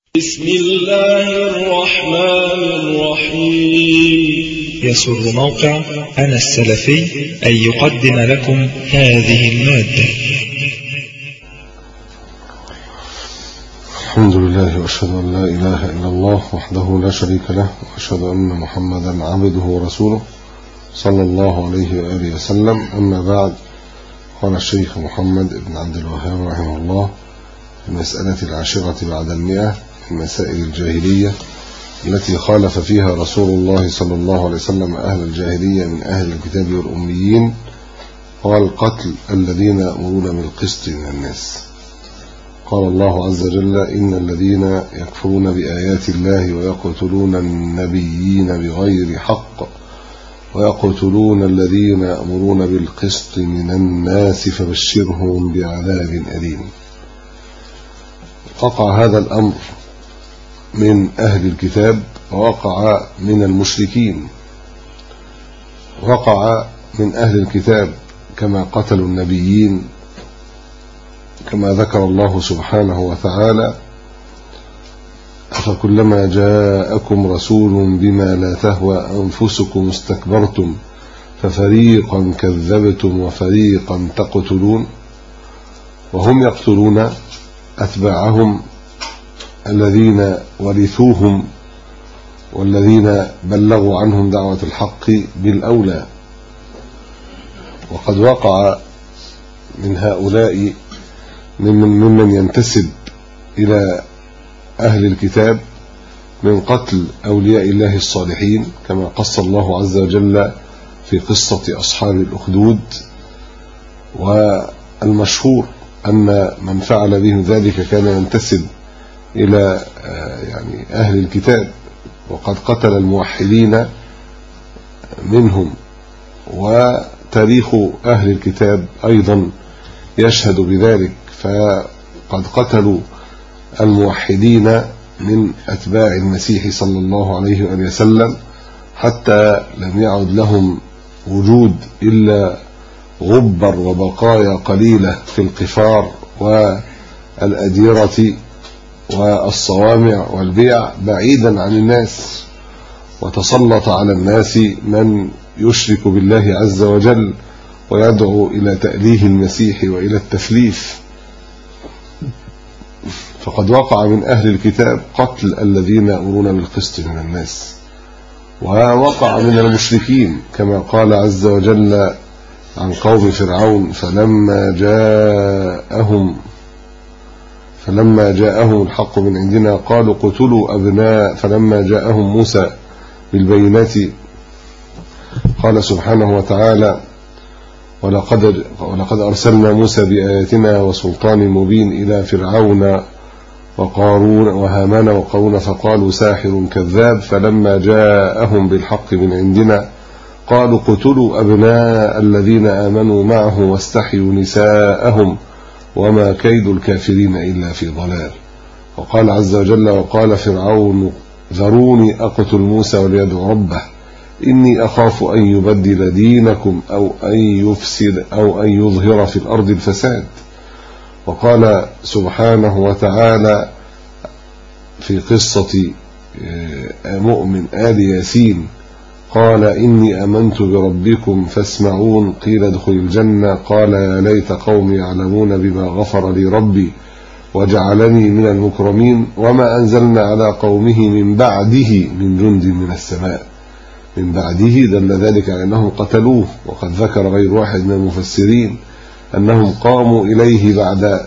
بسم الله الرحمن الرحيم. يسر موقع أنا السلفي أن يقدم لكم هذه المادة. الحمد لله وأشهد أن لا إله إلا الله وحده لا شريك له، وأشهد أن محمدا عبده ورسوله صلى الله عليه وآله وسلم. أما بعد، قال الشيخ محمد بن عبد الوهاب رحمه الله في المسألة 10 بعد 100 من مسائل الجاهلية التي خالف فيها رسول الله صلى الله عليه وسلم أهل الجاهلية من أهل الكتاب والأميين، قال: قتل الذين يأمرون بالقسط من الناس. قال الله عز وجل: إن الذين يكفرون بآيات الله ويقتلون النبيين بغير حق ويقتلون الذين يأمرون بالقسط من الناس فبشرهم بعذاب أليم. وقع هذا الأمر من أهل الكتاب ووقع من المشركين. وقع من أهل الكتاب كما قتلوا النبيين، كما ذكر الله سبحانه وتعالى: أفكلما جاءكم رسول بما لا تهوى أنفسكم استكبرتم ففريقا كذبتم وفريقا تقتلون. وهم يقتلون أتباعهم الذين ورثوهم والذين بلغوا عنهم دعوة الحق بالأولى. وقد وقع من هؤلاء ممن ينتسب إلى أهل الكتاب من قتل أولياء الله الصالحين، كما قص الله عز وجل في قصة أصحاب الأخدود. والمشهور أن من فعل بهم ذلك كان ينتسب إلى أهل الكتاب، وقد قتل الموحدين منهم. وتاريخ أهل الكتاب أيضا يشهد بذلك، فقد قتلوا الموحدين من أتباع المسيح صلى الله عليه وآله وسلم، حتى لم يعد لهم وجود إلا غبر وبقايا قليلة في القفار والأديرة والصوامع والبيع بعيدا عن الناس. وتسلط على الناس من يشرك بالله عز وجل ويدعو إلى تأليه المسيح وإلى التثليث. فقد وقع من أهل الكتاب قتل الذين يأمرون بالقسط من الناس. ووقع من المشركين كما قال عز وجل عن قوم فرعون: فلما جاءهم الحق من عندنا قالوا اقتلوا أبناء. فلما جاءهم موسى بالبينات قال سبحانه وتعالى: ولقد أرسلنا موسى بآياتنا وسلطان مبين إلى فرعون وقارون وهامان وقارون فقالوا ساحر كذاب. فلما جاءهم بالحق من عندنا قالوا اقتلوا أبناء الذين آمنوا معه واستحيوا نساءهم وما كيد الكافرين إلا في ضلال. وقال عز وجل: وقال فرعون ذروني أقتل موسى وليدعو ربه إني أخاف أن يبدل دينكم أو أن يظهر في الأرض الفساد. وقال سبحانه وتعالى في قصة مؤمن آل ياسين: قال إني آمنت بربكم فاسمعون قيل ادخل الجنة قال يا ليت قومي يعلمون بما غفر لي ربي وجعلني من المكرمين وما أنزلنا على قومه من بعده من جند من السماء. من بعده دل ذلك على أنهم قتلوه. وقد ذكر غير واحد من المفسرين أنهم قاموا إليه بعد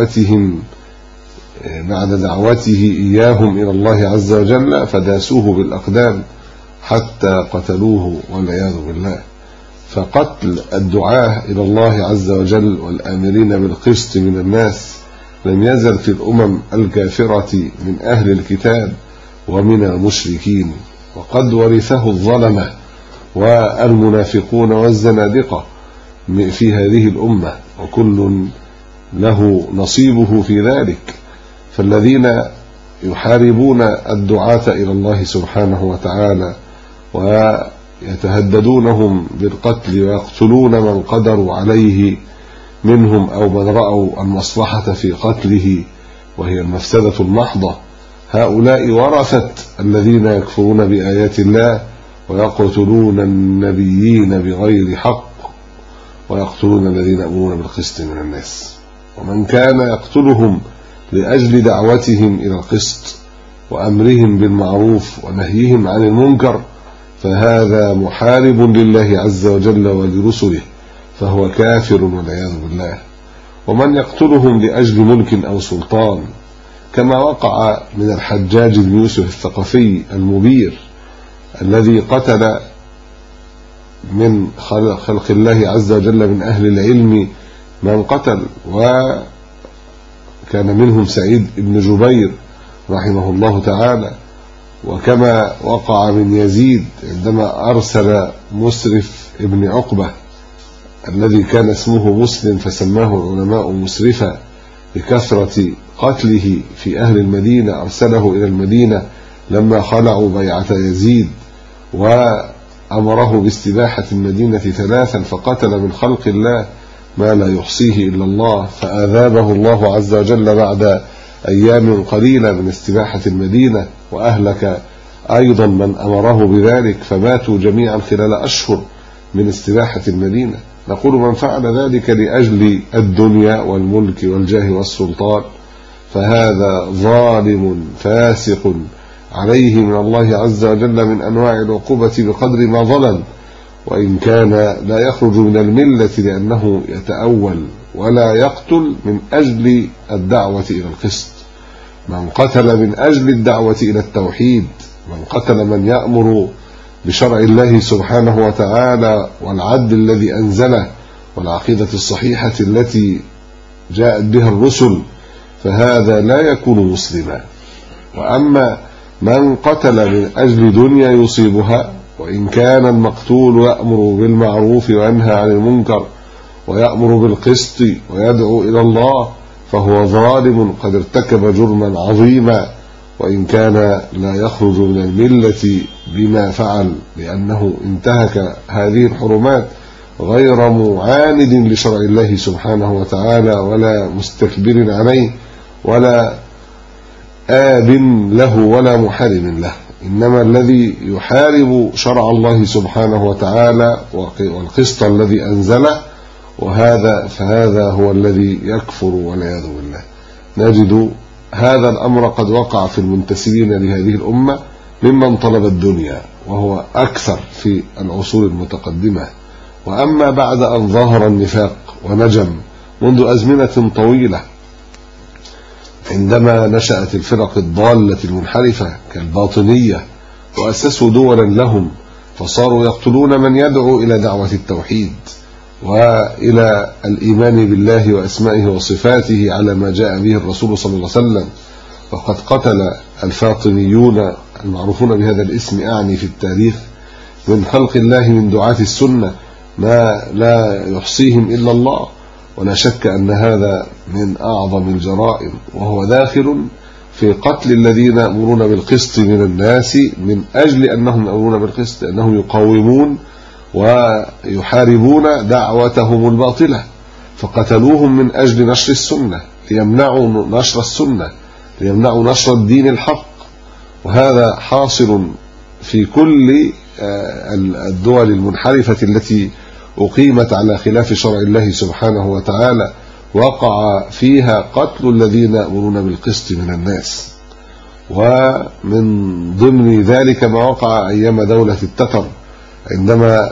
دعوته إياهم إلى الله عز وجل فداسوه بالأقدام حتى قتلوه والعياذ بالله. فقتل الدعاة إلى الله عز وجل والآمرين بالقسط من الناس لم يزل في الأمم الكافرة من أهل الكتاب ومن المشركين، وقد ورثه الظلمة والمنافقون والزنادقة في هذه الأمة، وكل له نصيبه في ذلك. فالذين يحاربون الدعاة إلى الله سبحانه وتعالى ويتهددونهم بالقتل ويقتلون من قدروا عليه منهم أو من رأوا المصلحة في قتله وهي المفسدة المحضة، هؤلاء ورثة الذين يكفرون بآيات الله ويقتلون النبيين بغير حق ويقتلون الذين يأمرون بالقسط من الناس. ومن كان يقتلهم لأجل دعوتهم إلى القسط وأمرهم بالمعروف ونهيهم عن المنكر فهذا محارب لله عز وجل ولرسله، فهو كافر والعياذ بالله. ومن يقتلهم لأجل ملك أو سلطان كما وقع من الحجاج بن يوسف الثقفي المبير الذي قتل من خلق الله عز وجل من أهل العلم من قتل، وكان منهم سعيد بن جبير رحمه الله تعالى. وكما وقع من يزيد عندما أرسل مسرف ابن عقبة الذي كان اسمه مسلم فسماه العلماء مسرفا لكثرة قتله في أهل المدينة، أرسله إلى المدينة لما خلعوا بيعة يزيد وأمره باستباحة المدينة 3 فقتل من خلق الله ما لا يحصيه إلا الله، فأذابه الله عز وجل بعد أيام قليلة من استباحة المدينة، وأهلك أيضا من أمره بذلك فماتوا جميعا خلال أشهر من استباحة المدينة. نقول من فعل ذلك لأجل الدنيا والملك والجاه والسلطان فهذا ظالم فاسق عليه من الله عز وجل من أنواع العقوبة بقدر ما ظلم، وإن كان لا يخرج من الملة لأنه يتأول ولا يقتل من أجل الدعوة إلى القسط. من قتل من أجل الدعوة إلى التوحيد، من قتل من يأمر بشرع الله سبحانه وتعالى والعدل الذي أنزله والعقيدة الصحيحة التي جاءت بها الرسل، فهذا لا يكون مسلما. وأما من قتل من أجل دنيا يصيبها، وإن كان المقتول يأمر بالمعروف وينهى عن المنكر ويأمر بالقسط ويدعو إلى الله، فهو ظالم قد ارتكب جرما عظيما، وإن كان لا يخرج من الملة بما فعل لأنه انتهك هذه الحرمات غير معاند لشرع الله سبحانه وتعالى ولا مستكبر عليه ولا آب له ولا محارم له. إنما الذي يحارب شرع الله سبحانه وتعالى والقسط الذي أنزله فهذا هو الذي يكفر والعياذ بالله. نجد هذا الأمر قد وقع في المنتسبين لهذه الأمة ممن طلب الدنيا، وهو أكثر في العصور المتقدمة. وأما بعد أن ظهر النفاق ونجم منذ أزمنة طويلة عندما نشأت الفرق الضالة المنحرفة كالباطنية وأسسوا دولا لهم، فصاروا يقتلون من يدعو إلى دعوة التوحيد وإلى الإيمان بالله وأسمائه وصفاته على ما جاء به الرسول صلى الله عليه وسلم. وقد قتل الفاطميون المعروفون بهذا الاسم أعني في التاريخ من خلق الله من دعاة السنة ما لا يحصيهم إلا الله، ولا شك أن هذا من أعظم الجرائم، وهو داخل في قتل الذين يأمرون بالقسط من الناس من أجل أنهم يأمرون بالقسط، أنهم يقاومون ويحاربون دعوتهم الباطلة، فقتلوهم من أجل نشر السنة، ليمنعوا نشر السنة، ليمنعوا نشر الدين الحق. وهذا حاصل في كل الدول المنحرفة التي أقيمت على خلاف شرع الله سبحانه وتعالى، وقع فيها قتل الذين يأمرون بالقسط من الناس. ومن ضمن ذلك ما وقع أيام دولة التتر عندما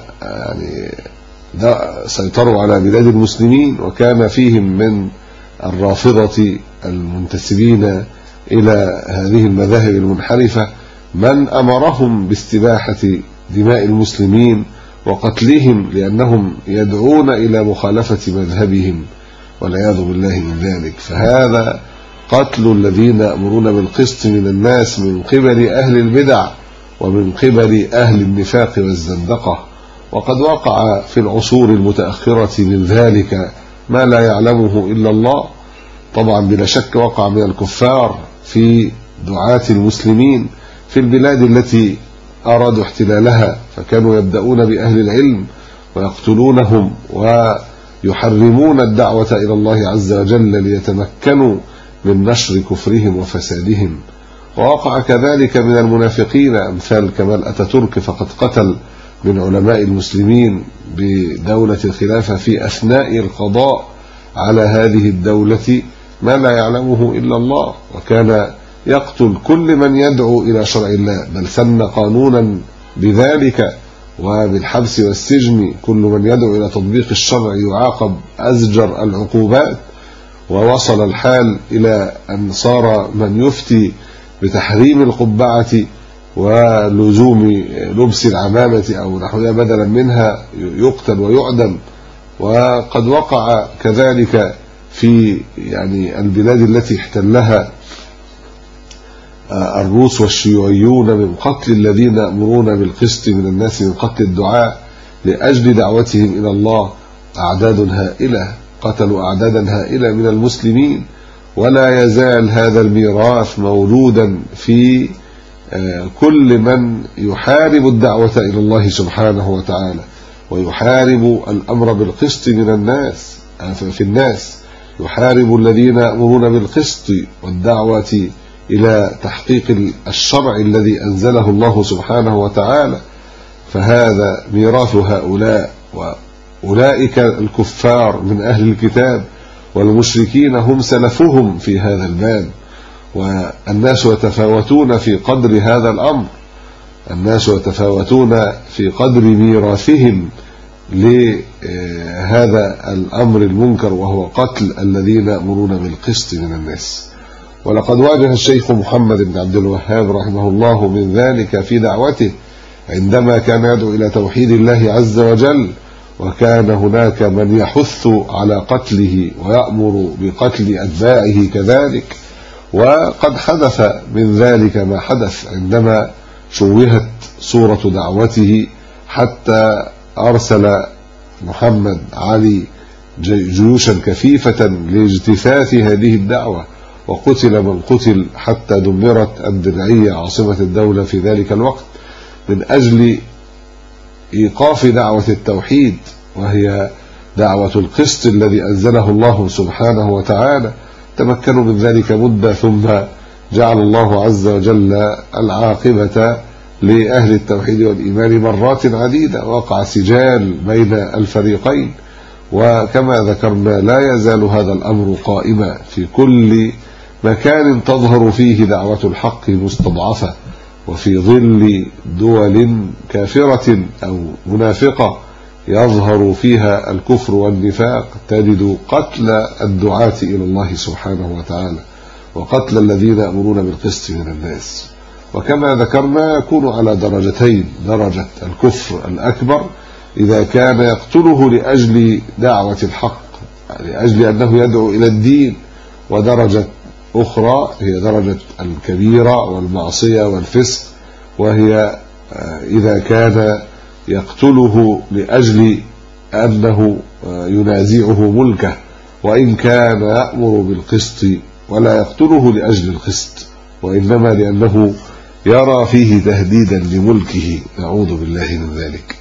سيطروا على بلاد المسلمين، وكان فيهم من الرافضة المنتسبين إلى هذه المذاهب المنحرفة من أمرهم باستباحة دماء المسلمين وقتلهم لأنهم يدعون إلى مخالفة مذهبهم والعياذ بالله من ذلك. فهذا قتل الذين يأمرون بالقسط من الناس من قبل أهل البدع ومن قبل أهل النفاق والزندقة. وقد وقع في العصور المتأخرة من ذلك ما لا يعلمه إلا الله. طبعا بلا شك وقع من الكفار في دعاة المسلمين في البلاد التي أرادوا احتلالها، فكانوا يبدأون بأهل العلم ويقتلونهم ويحرمون الدعوة إلى الله عز وجل ليتمكنوا من نشر كفرهم وفسادهم. ووقع كذلك من المنافقين أمثال كمال أتاتورك، فقد قتل من علماء المسلمين بدولة الخلافة في أثناء القضاء على هذه الدولة ما لا يعلمه إلا الله، وكان يقتل كل من يدعو إلى شرع الله، بل سن قانونا بذلك وبالحبس والسجن كل من يدعو إلى تطبيق الشرع يعاقب أزجر العقوبات. ووصل الحال إلى أن صار من يفتي بتحريم القبعة ولزوم لبس العمامة أو نحوها بدلا منها يقتل ويعدم. وقد وقع كذلك في البلاد التي احتلها الروس والشيوعيون من قتل الذين يأمرون بالقسط من الناس، من قتل الدعاء لأجل دعوتهم إلى الله، أعداد هائلة، قتلوا أعدادا هائلة من المسلمين. ولا يزال هذا الميراث موجودا في كل من يحارب الدعوة إلى الله سبحانه وتعالى ويحارب الأمر بالقسط من الناس في الناس، يحارب الذين يأمرون بالقسط والدعوة إلى تحقيق الشرع الذي أنزله الله سبحانه وتعالى. فهذا ميراث هؤلاء، وأولئك الكفار من أهل الكتاب والمشركين هم سلفهم في هذا الباب. والناس يتفاوتون في قدر هذا الأمر، الناس يتفاوتون في قدر ميراثهم لهذا الأمر المنكر، وهو قتل الذين يأمرون بالقسط من الناس. ولقد واجه الشيخ محمد بن عبد الوهاب رحمه الله من ذلك في دعوته عندما كان يدعو إلى توحيد الله عز وجل، وكان هناك من يحث على قتله ويأمر بقتل أتباعه كذلك. وقد حدث من ذلك ما حدث عندما شوهت صورة دعوته، حتى أرسل محمد علي جيوشا كثيفة لاجتثاث هذه الدعوة، وقتل من قتل حتى دمرت الدرعية عاصمة الدولة في ذلك الوقت من أجل إيقاف دعوة التوحيد، وهي دعوة القسط الذي أنزله الله سبحانه وتعالى. تمكنوا من ذلك مدة، ثم جعل الله عز وجل العاقبة لأهل التوحيد والإيمان مرات عديدة، وقع سجال بين الفريقين. وكما ذكرنا لا يزال هذا الأمر قائما في كل مكان تظهر فيه دعوة الحق مستضعفة، وفي ظل دول كافرة أو منافقة يظهر فيها الكفر والنفاق تجد قتل الدعاة إلى الله سبحانه وتعالى وقتل الذين يأمرون بالقسط من الناس. وكما ذكرنا يكون على درجتين: درجة الكفر الأكبر إذا كان يقتله لأجل دعوة الحق، لأجل أنه يدعو إلى الدين، ودرجة أخرى هي درجة الكبيرة والمعصية والفسق، وهي إذا كان يقتله لأجل أنه ينازعه ملكه، وإن كان يأمر بالقسط ولا يقتله لأجل القسط، وإنما لأنه يرى فيه تهديدا لملكه، نعوذ بالله من ذلك.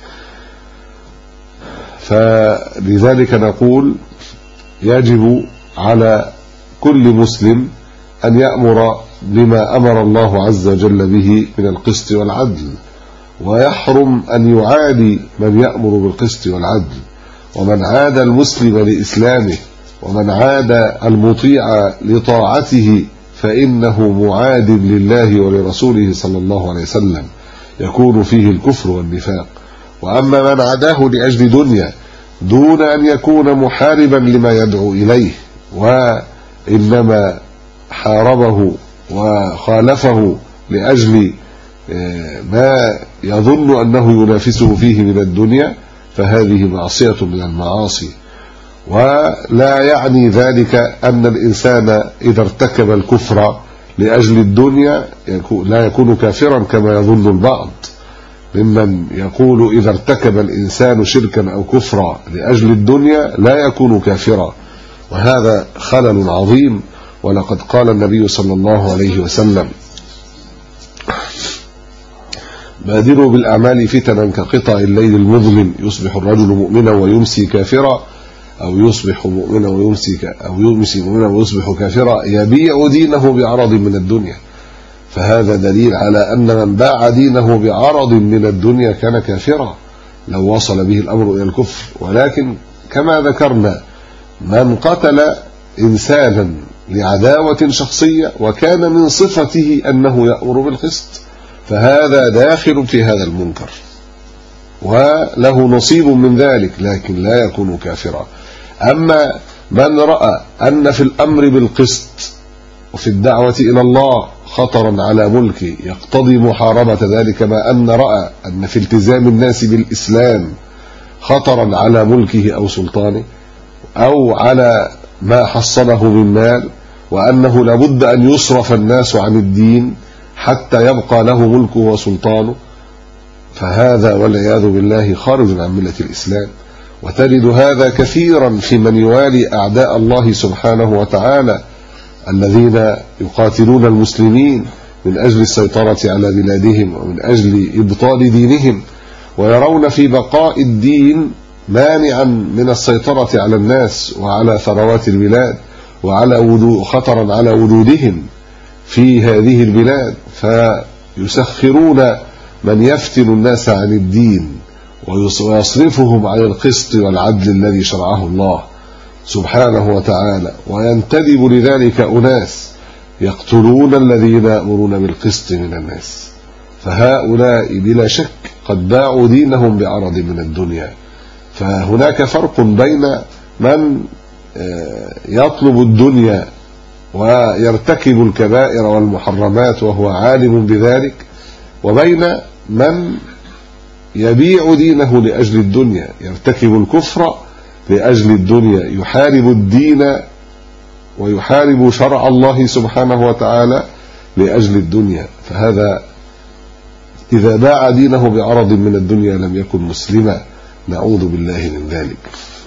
فلذلك نقول يجب على كل مسلم أن يأمر بما أمر الله عز وجل به من القسط والعدل، ويحرم أن يعادي من يأمر بالقسط والعدل، ومن عاد المسلم لإسلامه ومن عاد المطيع لطاعته فإنه معاد لله ولرسوله صلى الله عليه وسلم، يكون فيه الكفر والنفاق. وأما من عاداه لأجل دنيا دون أن يكون محاربا لما يدعو إليه، وإنما حاربه وخالفه لأجل ما يظن أنه ينافسه فيه من الدنيا، فهذه معصية من المعاصي. ولا يعني ذلك أن الإنسان إذا ارتكب الكفر لأجل الدنيا لا يكون كافرا كما يظن البعض ممن يقول إذا ارتكب الإنسان شركا أو كفرا لأجل الدنيا لا يكون كافرا، وهذا خلل عظيم. ولقد قال النبي صلى الله عليه وسلم: بادروا بالأعمال فتنا كقطع الليل المظلم، يصبح الرجل مؤمنا ويمسي كافرا، أو يصبح مؤمنا ويمسي مؤمنا ويصبح كافرا، يبيع دينه بعرض من الدنيا. فهذا دليل على أن من باع دينه بعرض من الدنيا كان كافرا لو وصل به الأمر إلى الكفر. ولكن كما ذكرنا من قتل إنسانا لعداوة شخصية وكان من صفته أنه يأمر بالقسط فهذا داخل في هذا المنكر وله نصيب من ذلك لكن لا يكون كافرا. أما من رأى أن في الأمر بالقسط وفي الدعوة إلى الله خطرا على ملكه يقتضي محاربة ذلك، كما أن رأى أن في التزام الناس بالإسلام خطرا على ملكه أو سلطانه أو على ما حصله من مال، وأنه لابد أن يصرف الناس عن الدين حتى يبقى له ملكه وسلطانه، فهذا والعياذ بالله خارج عن ملة الإسلام. وتجد هذا كثيرا في من يوالي أعداء الله سبحانه وتعالى الذين يقاتلون المسلمين من أجل السيطرة على بلادهم ومن أجل إبطال دينهم، ويرون في بقاء الدين مانعا من السيطرة على الناس وعلى ثروات البلاد وعلى خطرا على وجودهم في هذه البلاد، فيسخرون من يفتن الناس عن الدين ويصرفهم عن القسط والعدل الذي شرعه الله سبحانه وتعالى، وينتدب لذلك أناس يقتلون الذين يأمرون بالقسط من الناس. فهؤلاء بلا شك قد باعوا دينهم بعرض من الدنيا. فهناك فرق بين من يطلب الدنيا ويرتكب الكبائر والمحرمات وهو عالم بذلك، وبين من يبيع دينه لأجل الدنيا، يرتكب الكفر لأجل الدنيا، يحارب الدين ويحارب شرع الله سبحانه وتعالى لأجل الدنيا. فهذا إذا باع دينه بعرض من الدنيا لم يكن مسلما، نعوذ بالله من ذلك.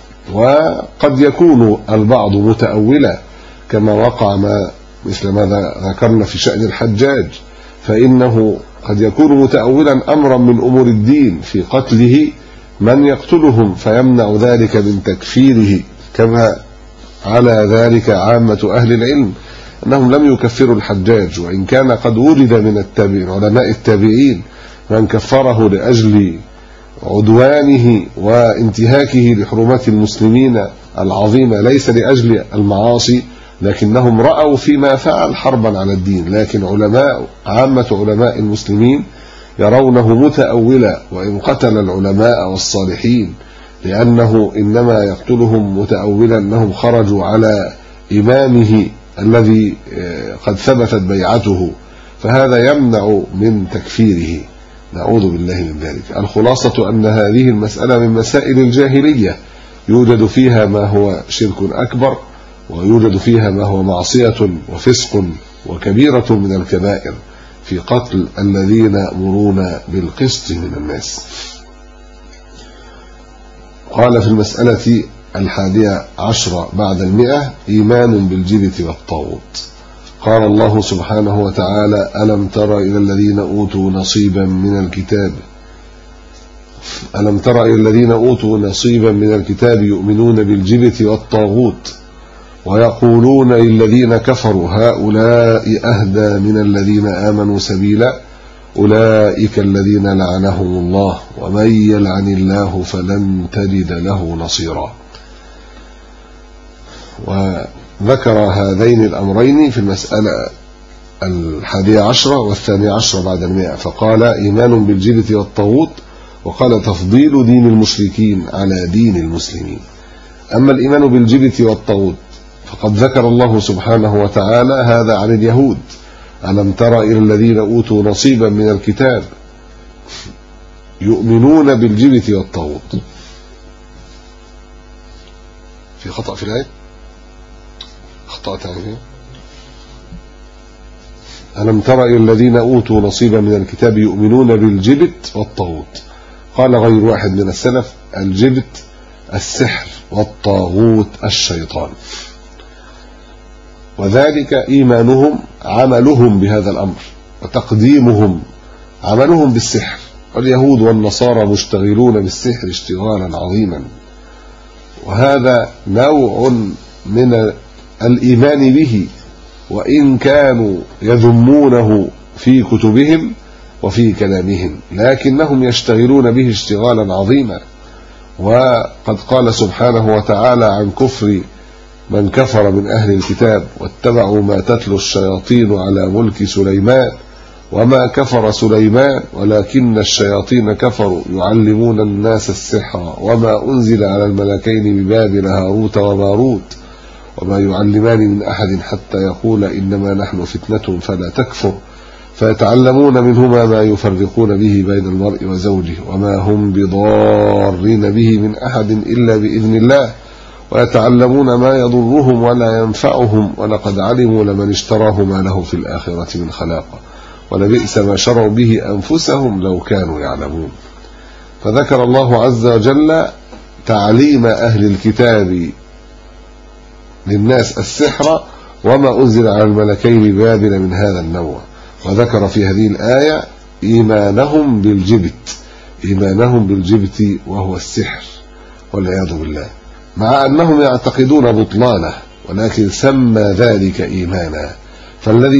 وقد يكون البعض متأولا كما وقع مثل ما ذكرنا في شأن الحجاج، فإنه قد يكون متأولا أمرا من أمور الدين في قتله من يقتلهم فيمنع ذلك من تكفيره، كما على ذلك عامة أهل العلم أنهم لم يكفروا الحجاج، وإن كان قد وجد من علماء التابعين من كفره لأجل عدوانه وانتهاكه لحرمات المسلمين العظيمة، ليس لأجل المعاصي، لكنهم رأوا فيما فعل حربا على الدين. لكن عامة علماء المسلمين يرونه متأولا وإن قتل العلماء والصالحين، لأنه إنما يقتلهم متأولا أنهم خرجوا على إمامه الذي قد ثبتت بيعته، فهذا يمنع من تكفيره، نعوذ بالله من ذلك. الخلاصة أن هذه المسألة من مسائل الجاهلية يوجد فيها ما هو شرك أكبر ويوجد فيها ما هو معصية وفسق وكبيرة من الكبائر في قتل الذين يأمرون بالقسط من الناس. قال في المسألة 11 بعد 100 إيمان بالجبت والطاغوت. قال الله سبحانه وتعالى: ألم تر إلى الذين أوتوا نصيبا من الكتاب يؤمنون بالجبت والطاغوت ويقولون للذين كفروا هؤلاء أهدى من الذين آمنوا سبيلا أولئك الذين لعنهم الله ومن يلعن الله فلن تجد له نصيرا. وذكر هذين الأمرين في المسألة 11 و12 بعد 100، فقال إيمان بالجبت والطاغوت، وقال تفضيل دين المشركين على دين المسلمين. أما الإيمان بالجبت والطاغوت فقد ذكر الله سبحانه وتعالى هذا عن اليهود: ألم تر إلى الذين أوتوا نصيبا من الكتاب يؤمنون بالجبت والطاغوت. في خطأ في الآية؟ أخطأت عليه. ألم تر إلى الذين أوتوا نصيبا من الكتاب يؤمنون بالجبت والطاغوت. قال غير واحد من السلف: الجبت السحر والطاغوت الشيطان. وذلك إيمانهم عملهم بهذا الأمر وتقديمهم عملهم بالسحر، واليهود والنصارى مشتغلون بالسحر اشتغالا عظيما، وهذا نوع من الإيمان به، وإن كانوا يذمونه في كتبهم وفي كلامهم، لكنهم يشتغلون به اشتغالا عظيما. وقد قال سبحانه وتعالى عن كفر من كفر من أهل الكتاب: واتبعوا ما تتلو الشياطين على ملك سليمان وما كفر سليمان ولكن الشياطين كفروا يعلمون الناس السحر وما أنزل على الملكين ببابل هاروت وماروت وما يعلمان من أحد حتى يقول إنما نحن فتنة فلا تكفر فيتعلمون منهما ما يفرقون به بين المرء وزوجه وما هم بضارين به من أحد إلا بإذن الله ويتعلمون ما يضرهم ولا ينفعهم ولقد علموا لمن اشتراه ما له في الآخرة من خلاق ولبئس ما شروا به أنفسهم لو كانوا يعلمون. فذكر الله عز وجل تعليم أهل الكتاب للناس السحر وما أنزل على الملكين ببابل من هذا النوع، وذكر في هذه الآية إيمانهم بالجبت وهو السحر والعياذ بالله، مع أنهم يعتقدون بطلانه ولكن سمى ذلك إيمانا. فالذي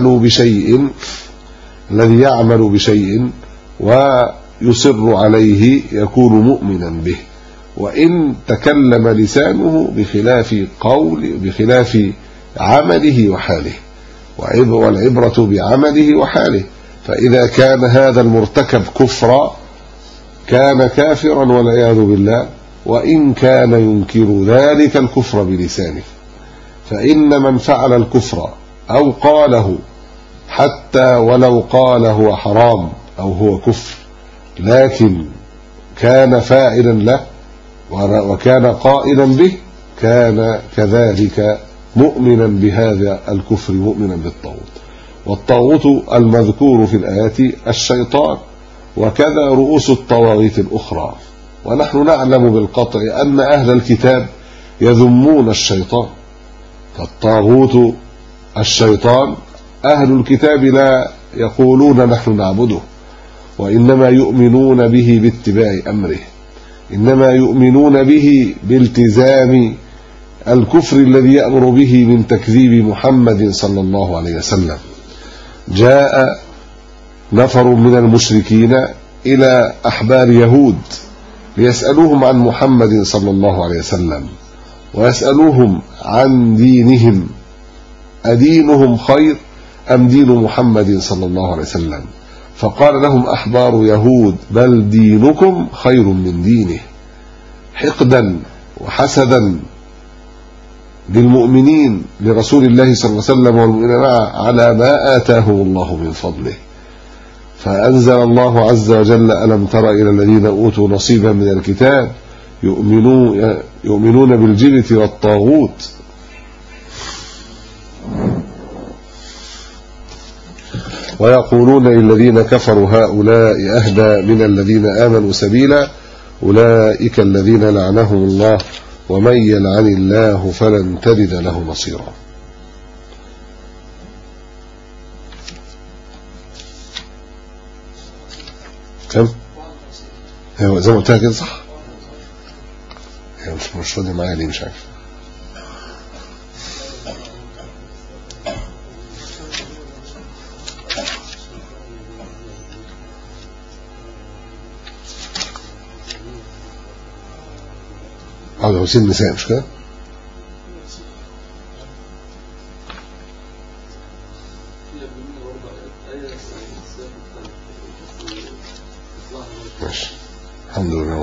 يعمل بشيء ويصر عليه يكون مؤمنا به، وإن تكلم لسانه بخلاف عمله وحاله، والعبرة بعمله وحاله. فإذا كان هذا المرتكب كفرا كان كافرا والعياذ بالله، وإن كان ينكر ذلك الكفر بلسانه. فإن من فعل الكفر أو قاله حتى ولو قال هو حرام أو هو كفر لكن كان فاعلا له وكان قائلا به كان كذلك مؤمنا بهذا الكفر، مؤمنا بالطاغوت. والطاغوت المذكور في الآيات الشيطان، وكذا رؤوس الطواغيت الأخرى. ونحن نعلم بالقطع أن أهل الكتاب يذمون الشيطان، فالطاغوت الشيطان أهل الكتاب لا يقولون نحن نعبده، وإنما يؤمنون به باتباع أمره، إنما يؤمنون به بالتزام الكفر الذي يأمر به من تكذيب محمد صلى الله عليه وسلم. جاء نفر من المشركين إلى أحبار يهود ليسألوهم عن محمد صلى الله عليه وسلم، ويسألوهم عن دينهم، أدينهم خير أم دين محمد صلى الله عليه وسلم؟ فقال لهم أحبار يهود: بل دينكم خير من دينه، حقدا وحسدا للمؤمنين لرسول الله صلى الله عليه وسلم والمؤمنين معه على ما آتاهم الله من فضله. فأنزل الله عز وجل: ألم تر إلى الذين أوتوا نصيبا من الكتاب يؤمنون بالجبت والطاغوت ويقولون للذين كفروا هؤلاء أهدى من الذين آمنوا سبيلا أولئك الذين لعنهم الله ومن يلعن الله فلن تجد له نصيرا. كم؟ ايوه زي ما قلتها كده صح؟ ايوه مش راضي معايا ليه مش عارف. هذا وسيم نساء مش كده؟ ماشي الحمد لله.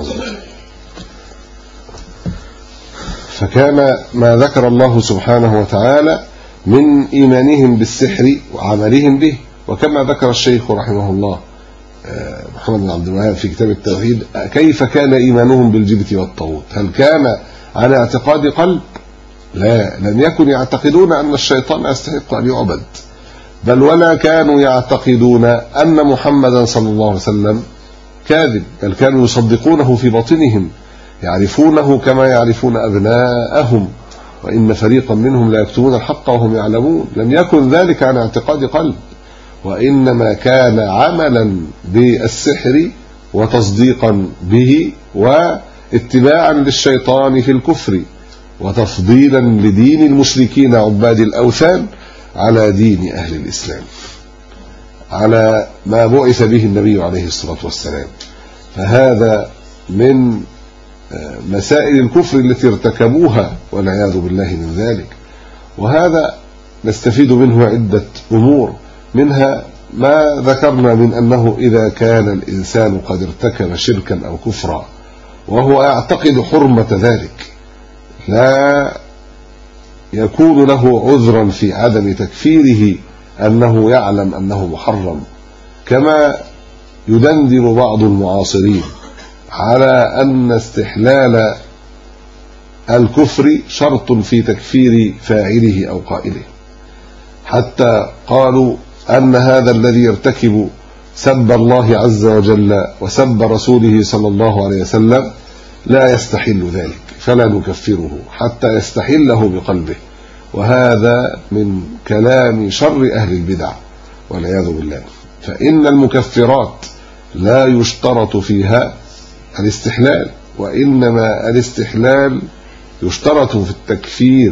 فكان ما ذكر الله سبحانه وتعالى من إيمانهم بالسحر وعملهم به، وكما ذكر الشيخ رحمه الله محمد بن عبد الوهاب في كتاب التوحيد كيف كان إيمانهم بالجبت والطاغوت. هل كان على اعتقاد قلب؟ لا، لم يكن يعتقدون أن الشيطان يستحق أن يعبد، بل ولا كانوا يعتقدون أن محمدا صلى الله عليه وسلم كاذب، بل كانوا يصدقونه في باطنهم، يعرفونه كما يعرفون أبناءهم، وإن فريقا منهم لا يكتمون الحق وهم يعلمون. لم يكن ذلك عن اعتقاد قلب، وإنما كان عملا بالسحر وتصديقا به واتباعا للشيطان في الكفر وتفضيلا لدين المشركين عباد الأوثان على دين أهل الإسلام. على ما بعث به النبي عليه الصلاة والسلام. فهذا من مسائل الكفر التي ارتكبوها والعياذ بالله من ذلك. وهذا نستفيد منه عدة أمور، منها ما ذكرنا من أنه إذا كان الإنسان قد ارتكب شركا أو كفرا وهو يعتقد حرمة ذلك لا يكون له عذرا في عدم تكفيره أنه يعلم أنه محرم، كما يدندن بعض المعاصرين على أن استحلال الكفر شرط في تكفير فاعله أو قائله، حتى قالوا أن هذا الذي يرتكب سب الله عز وجل وسب رسوله صلى الله عليه وسلم لا يستحل ذلك فلا نكفره حتى يستحله بقلبه، وهذا من كلام شر أهل البدع والعياذ بالله. فإن المكفرات لا يشترط فيها الاستحلال، وإنما الاستحلال يشترط في التكفير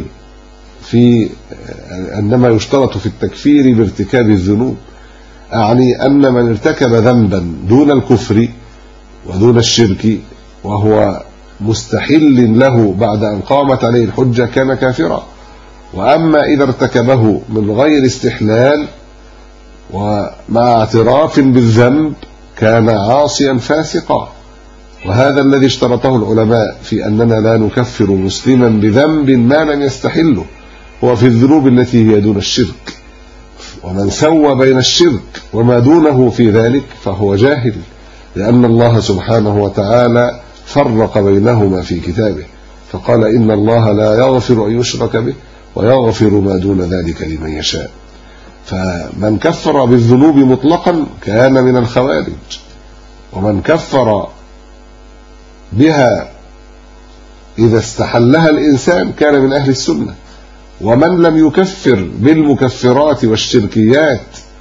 إنما يشترط في التكفير بارتكاب الذنوب، أعني أن من ارتكب ذنبا دون الكفر ودون الشرك وهو مستحل له بعد أن قامت عليه الحجة كان كافرا، وأما إذا ارتكبه من غير استحلال ومع اعتراف بالذنب كان عاصيا فاسقا. وهذا الذي اشترطه العلماء في أننا لا نكفر مسلما بذنب ما لم يستحله، هو في الذنوب التي هي دون الشرك، ومن سوى بين الشرك وما دونه في ذلك فهو جاهل، لأن الله سبحانه وتعالى فرق بينهما في كتابه فقال إن الله لا يغفر أن يشرك به ويغفر ما دون ذلك لمن يشاء. فمن كفر بالذنوب مطلقا كان من الخوارج، ومن كفر بها إذا استحلها الإنسان كان من أهل السنة، ومن لم يكفر بالمكفرات والشركيات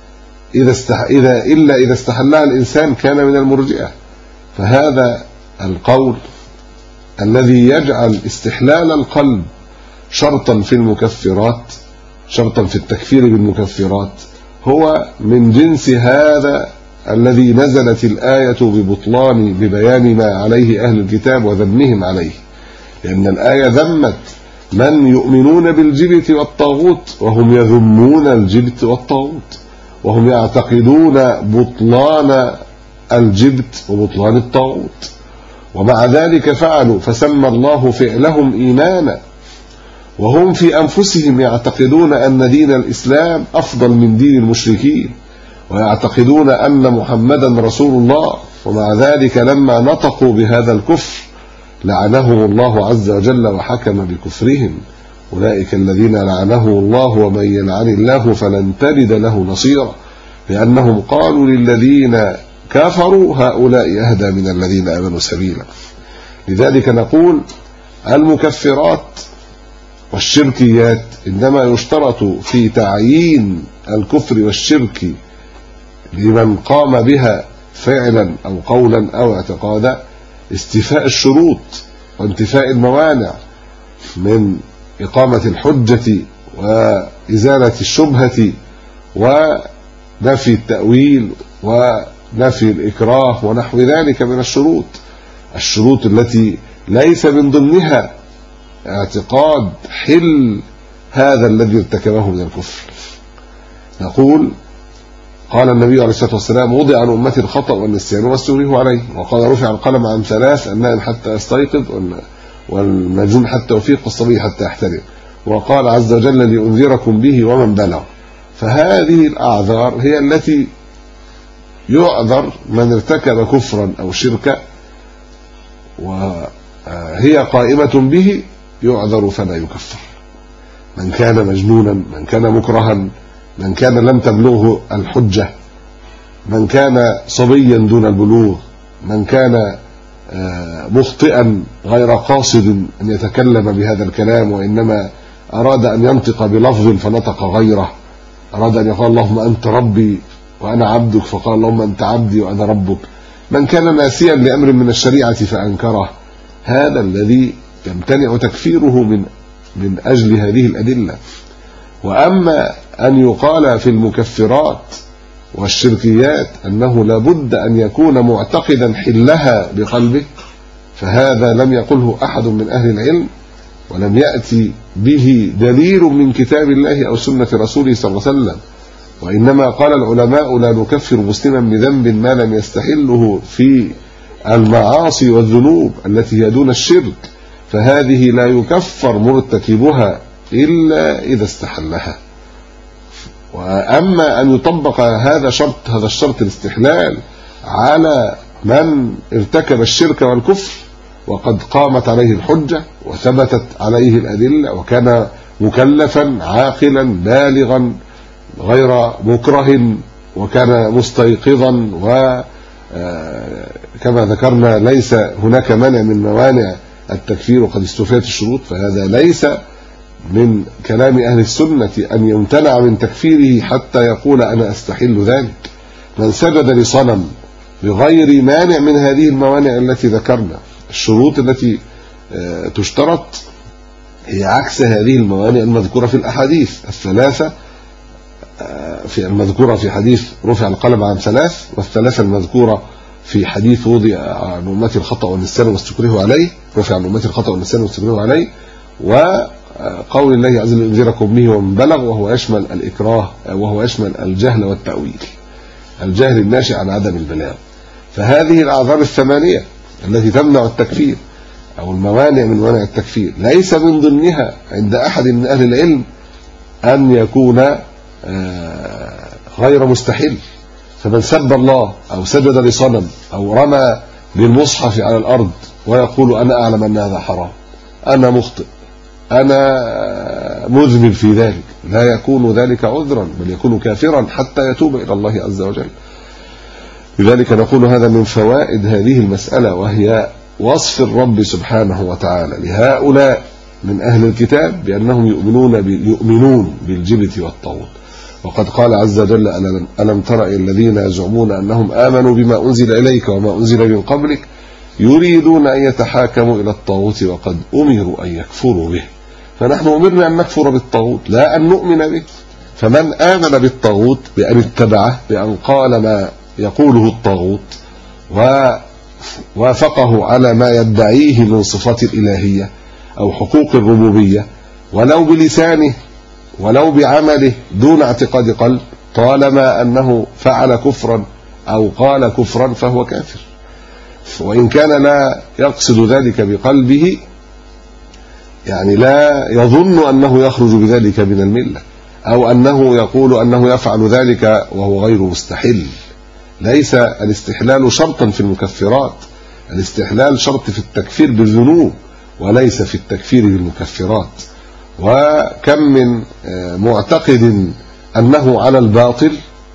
إلا إذا استحلها الإنسان كان من المرجئة. فهذا القول الذي يجعل استحلال القلب شرطا في المكفرات، شرطا في التكفير بالمكفرات، هو من جنس هذا الذي نزلت الآية ببيان ما عليه أهل الكتاب وذمهم عليه، لأن الآية ذمت من يؤمنون بالجبت والطاغوت وهم يذمون الجبت والطاغوت، وهم يعتقدون بطلان الجبت وبطلان الطاغوت، ومع ذلك فعلوا فسمى الله فعلهم إيمانا، وهم في أنفسهم يعتقدون أن دين الإسلام أفضل من دين المشركين، ويعتقدون أن محمدا رسول الله، ومع ذلك لما نطقوا بهذا الكفر لعنهم الله عز وجل وحكم بكفرهم. أولئك الذين لعنهم الله ومن يلعن الله فلن تجد له نصيرا، لأنهم قالوا للذين كفروا هؤلاء أهدى من الذين آمنوا سبيلا. لذلك نقول المكفرات والشركيات إنما يشترط في تعيين الكفر والشرك لمن قام بها فعلا أو قولا أو اعتقادا استيفاء الشروط وانتفاء الموانع من إقامة الحجة وإزالة الشبهة ونفي التأويل ونفي الإكراه ونحو ذلك من الشروط التي ليس من ضمنها اعتقاد حل هذا الذي ارتكبه من الكفر. نقول قال النبي عليه الصلاة والسلام وضع عن أمتي الخطأ والنسيان والسهو عليه، وقال رفع القلم عن ثلاث: النائم حتى يستيقظ، والمجنون حتى يفيق، والصبي حتى يحتلم، وقال عز وجل لأنذركم به ومن بلغ. فهذه الأعذار هي التي يعذر من ارتكب كفرا أو شركا وهي قائمة به، يعذر فلا يكفر. من كان مجنونا، من كان مكرها، من كان لم تبلغه الحجة، من كان صبيا دون البلوغ، من كان مخطئا غير قاصد أن يتكلم بهذا الكلام وإنما أراد أن ينطق بلفظ فنطق غيره، أراد أن يقول اللهم أنت ربي وأنا عبدك فقال اللهم أنت عبدي وأنا ربك، من كان ناسيا لأمر من الشريعة فأنكره، هذا الذي يمتنع تكفيره من أجل هذه الأدلة. وأما أن يقال في المكفرات والشركيات أنه لابد أن يكون معتقدا حلها بقلبه، فهذا لم يقله أحد من أهل العلم، ولم يأتي به دليل من كتاب الله أو سنة رسوله صلى الله عليه وسلم. وإنما قال العلماء: لا نكفر مسلما بذنب ما لم يستحله في المعاصي والذنوب التي هي دون الشرك، فهذه لا يكفر مرتكبها إلا إذا استحلها. وأما أن يطبق هذا الشرط الاستحلال على من ارتكب الشرك والكفر وقد قامت عليه الحجة وثبتت عليه الأدلة وكان مكلفا عاقلا بالغا غير مكره وكان مستيقظا، وكما ذكرنا ليس هناك مانع من موانع التكفير وقد استوفيت الشروط، فهذا ليس من كلام أهل السنة أن يمتنع من تكفيره حتى يقول أنا أستحل ذلك. من سجد لصنم بغير مانع من هذه الموانع التي ذكرنا، الشروط التي تشترط هي عكس هذه الموانع المذكورة في الأحاديث الثلاثة، في المذكورة في حديث رفع القلم عن ثلاث، والثلاثة المذكورة في حديث وضع عن أمتي الخطأ والنسيان واستكرهوا عليه، رفع عن أمتي الخطأ والنسيان واستكرهوا عليه، وقول الله عز وجل انذركم به ومن بلغ، وهو يشمل الإكراه وهو يشمل الجهل والتأويل، الجهل الناشئ عن عدم البلاغ. فهذه الأعذار الثمانية التي تمنع التكفير أو الموانع من موانع التكفير ليس من ضمنها عند أحد من أهل العلم أن يكون غير مستحيل. فمن سب الله أو سجد لصنم أو رمى بالمصحف على الأرض ويقول أنا أعلم أن هذا حرام، أنا مخطئ، أنا مذنب في ذلك، لا يكون ذلك عذرا بل يكون كافرا حتى يتوب إلى الله عز وجل. لذلك نقول هذا من فوائد هذه المسألة، وهي وصف الرب سبحانه وتعالى لهؤلاء من أهل الكتاب بأنهم يؤمنون بالجبت والطاغوت. وقد قال عز وجل: ألم تر إلى الذين يزعمون أنهم آمنوا بما أنزل إليك وما أنزل من قبلك يريدون أن يتحاكموا إلى الطاغوت وقد أمروا أن يكفروا به. فنحن أمرنا أن نكفر بالطاغوت لا أن نؤمن به. فمن آمن بالطاغوت بأن اتبعه، بأن قال ما يقوله الطاغوت ووافقه على ما يدعيه من صفات الإلهية أو حقوق الربوبية، ولو بلسانه ولو بعمله دون اعتقاد قلب، طالما أنه فعل كفرا أو قال كفرا فهو كافر. وإن كان لا يقصد ذلك بقلبه، يعني لا يظن أنه يخرج بذلك من الملة، أو أنه يقول أنه يفعل ذلك وهو غير مستحل. ليس الاستحلال شرطا في المكفرات، الاستحلال شرط في التكفير بالذنوب وليس في التكفير بالمكفرات. وكم من معتقد أنه على الباطل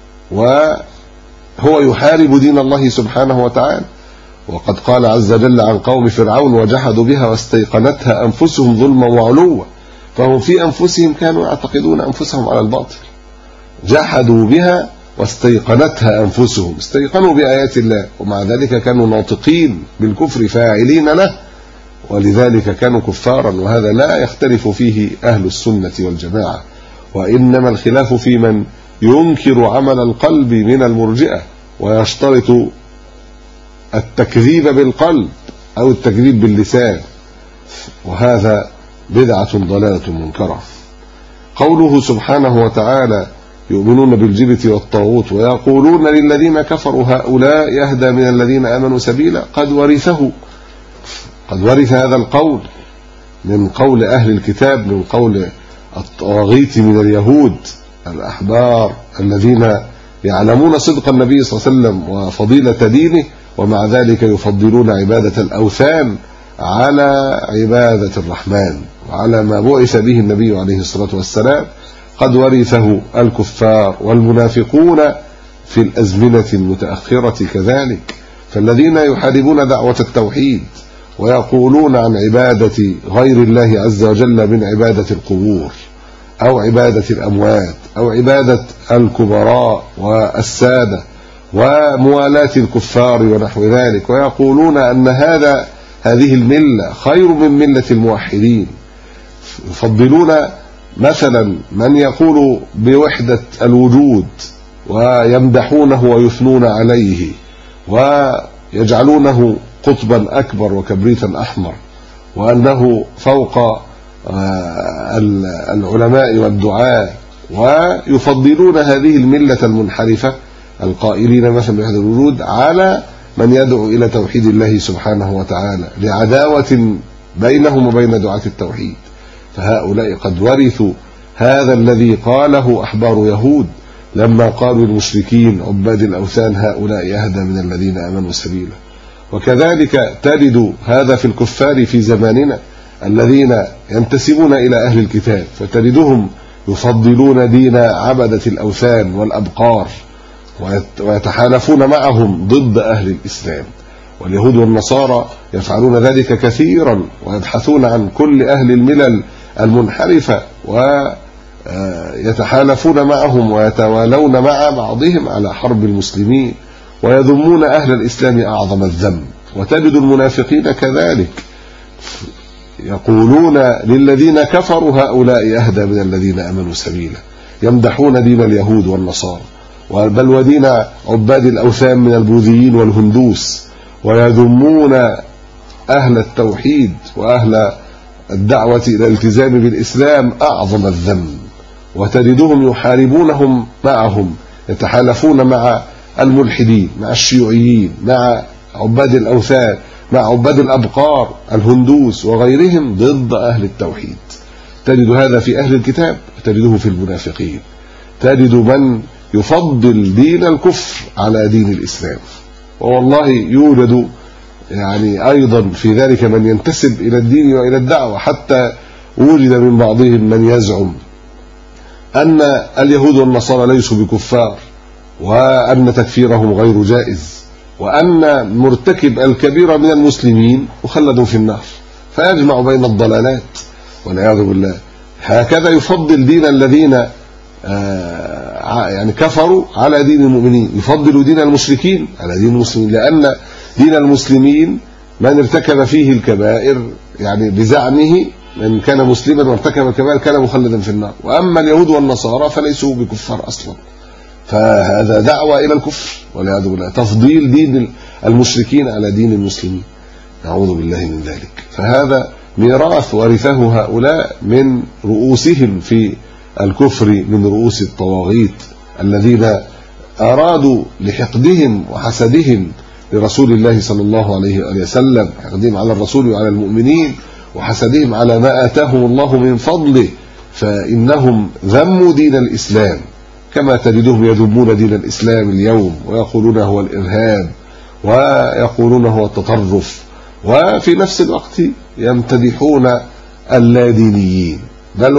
وهو يحارب دين الله سبحانه وتعالى. وقد قال عز وجل عن قوم فرعون: وجحدوا بها واستيقنتها أنفسهم ظلما وعلوا. فهم في أنفسهم كانوا يعتقدون أنفسهم على الباطل، جحدوا بها واستيقنتها أنفسهم، استيقنوا بآيات الله، ومع ذلك كانوا ناطقين بالكفر فاعلين له، ولذلك كانوا كفارا. وهذا لا يختلف فيه أهل السنة والجماعة، وإنما الخلاف في من ينكر عمل القلب من المرجئة ويشترط التكذيب بالقلب أو التكذيب باللسان، وهذا بدعة ضلالة منكرة. قوله سبحانه وتعالى: يؤمنون بالجبت والطاغوت ويقولون للذين كفروا هؤلاء يهدى من الذين آمنوا سبيلا، قد ورث هذا القول من قول أهل الكتاب، من قول الطواغيت من اليهود الأحبار الذين يعلمون صدق النبي صلى الله عليه وسلم وفضيلة دينه، ومع ذلك يفضلون عبادة الأوثان على عبادة الرحمن وعلى ما بعث به النبي عليه الصلاة والسلام. قد ورثه الكفار والمنافقون في الأزمنة المتأخرة كذلك. فالذين يحاربون دعوة التوحيد ويقولون عن عبادة غير الله عز وجل من عبادة القبور أو عبادة الأموات أو عبادة الكبراء والسادة وموالاة الكفار ونحو ذلك، ويقولون أن هذه الملة خير من ملة الموحدين، يفضلون مثلا من يقول بوحدة الوجود ويمدحونه ويثنون عليه ويجعلونه قطبا أكبر وكبريتا أحمر، وأنه فوق العلماء والدعاء، ويفضلون هذه الملة المنحرفة القائلين مثلا بهذا الوجود على من يدعو إلى توحيد الله سبحانه وتعالى، لعداوة بينهم وبين دعاة التوحيد. فهؤلاء قد ورثوا هذا الذي قاله أحبار يهود لما قالوا المشركين عباد الأوثان هؤلاء أهدى من الذين آمنوا سبيلا. وكذلك تجد هذا في الكفار في زماننا الذين ينتسبون إلى أهل الكتاب، فتجدهم يفضلون دين عبدة الأوثان والأبقار ويتحالفون معهم ضد أهل الإسلام. واليهود والنصارى يفعلون ذلك كثيرا، ويبحثون عن كل أهل الملل المنحرفة ويتحالفون معهم ويتوالون مع بعضهم على حرب المسلمين، ويذمون أهل الإسلام أعظم الذم. وتجد المنافقين كذلك يقولون للذين كفروا هؤلاء أهدى من الذين آمنوا سبيلا، يمدحون دين اليهود والنصارى بل ودين عباد الأوثان من البوذيين والهندوس، ويذمون أهل التوحيد وأهل الدعوة إلى الالتزام بالإسلام أعظم الذم. وتجدهم يحاربونهم معهم، يتحالفون مع الملحدين، مع الشيوعيين، مع عباد الأوثان، مع عباد الأبقار الهندوس وغيرهم ضد أهل التوحيد. تجد هذا في أهل الكتاب، تجده في المنافقين، تجد من يفضل دين الكفر على دين الإسلام. والله يوجد يعني أيضا في ذلك من ينتسب إلى الدين وإلى الدعوة، حتى وجد من بعضهم من يزعم أن اليهود والنصارى ليسوا بكفار، وأن تكفيرهم غير جائز، وأن مرتكب الكبيرة من المسلمين مخلد في النار، فيجمع بين الضلالات والعياذ بالله. هكذا يفضل دين الذين يعني كفروا على دين المؤمنين، يفضل دين المشركين على دين المسلمين، لأن دين المسلمين من ارتكب فيه الكبائر يعني بزعمه من كان مسلما وارتكب الكبائر كان مخلدا في النار، وأما اليهود والنصارى فليسوا بكفار أصلا. فهذا دعوة إلى الكفر والعياذ بالله، تفضيل دين المشركين على دين المسلمين، نعوذ بالله من ذلك. فهذا ميراث ورثه هؤلاء من رؤوسهم في الكفر، من رؤوس الطواغيت الذين أرادوا لحقدهم وحسدهم لرسول الله صلى الله عليه وسلم، حقدهم على الرسول وعلى المؤمنين، وحسدهم على ما آتاهم الله من فضله، فإنهم ذموا دين الإسلام كما تجدهم يذمون دين الإسلام اليوم، ويقولون هو الإرهاب، ويقولون هو التطرف، وفي نفس الوقت يمتدحون اللادينيين، بل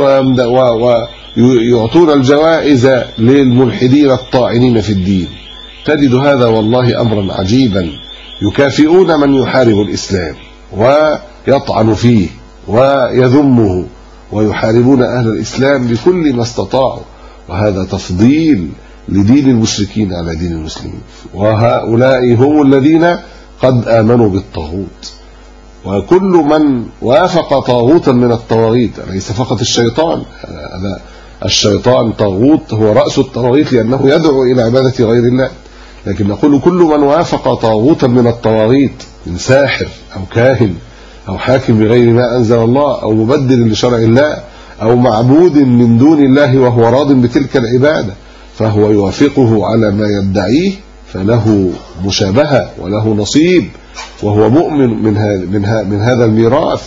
ويعطون الجوائز للملحدين الطاعنين في الدين. تجد هذا والله أمرا عجيبا، يكافئون من يحارب الإسلام ويطعن فيه ويذمه، ويحاربون أهل الإسلام بكل ما استطاعوا، وهذا تفضيل لدين المشركين على دين المسلمين. وهؤلاء هم الذين قد آمنوا بالطاغوت، وكل من وافق طاغوتا من الطواغيت، ليس فقط الشيطان، هذا الشيطان طاغوت هو رأس الطواغيت لأنه يدعو إلى عبادة غير الله، لكن نقول كل من وافق طاغوتا من الطواغيت، من ساحر أو كاهن أو حاكم بغير ما أنزل الله أو مبدل لشرع الله أو معبود من دون الله وهو راض بتلك العبادة، فهو يوافقه على ما يدعيه، فله مشابهة وله نصيب، وهو مؤمن من هذا الميراث،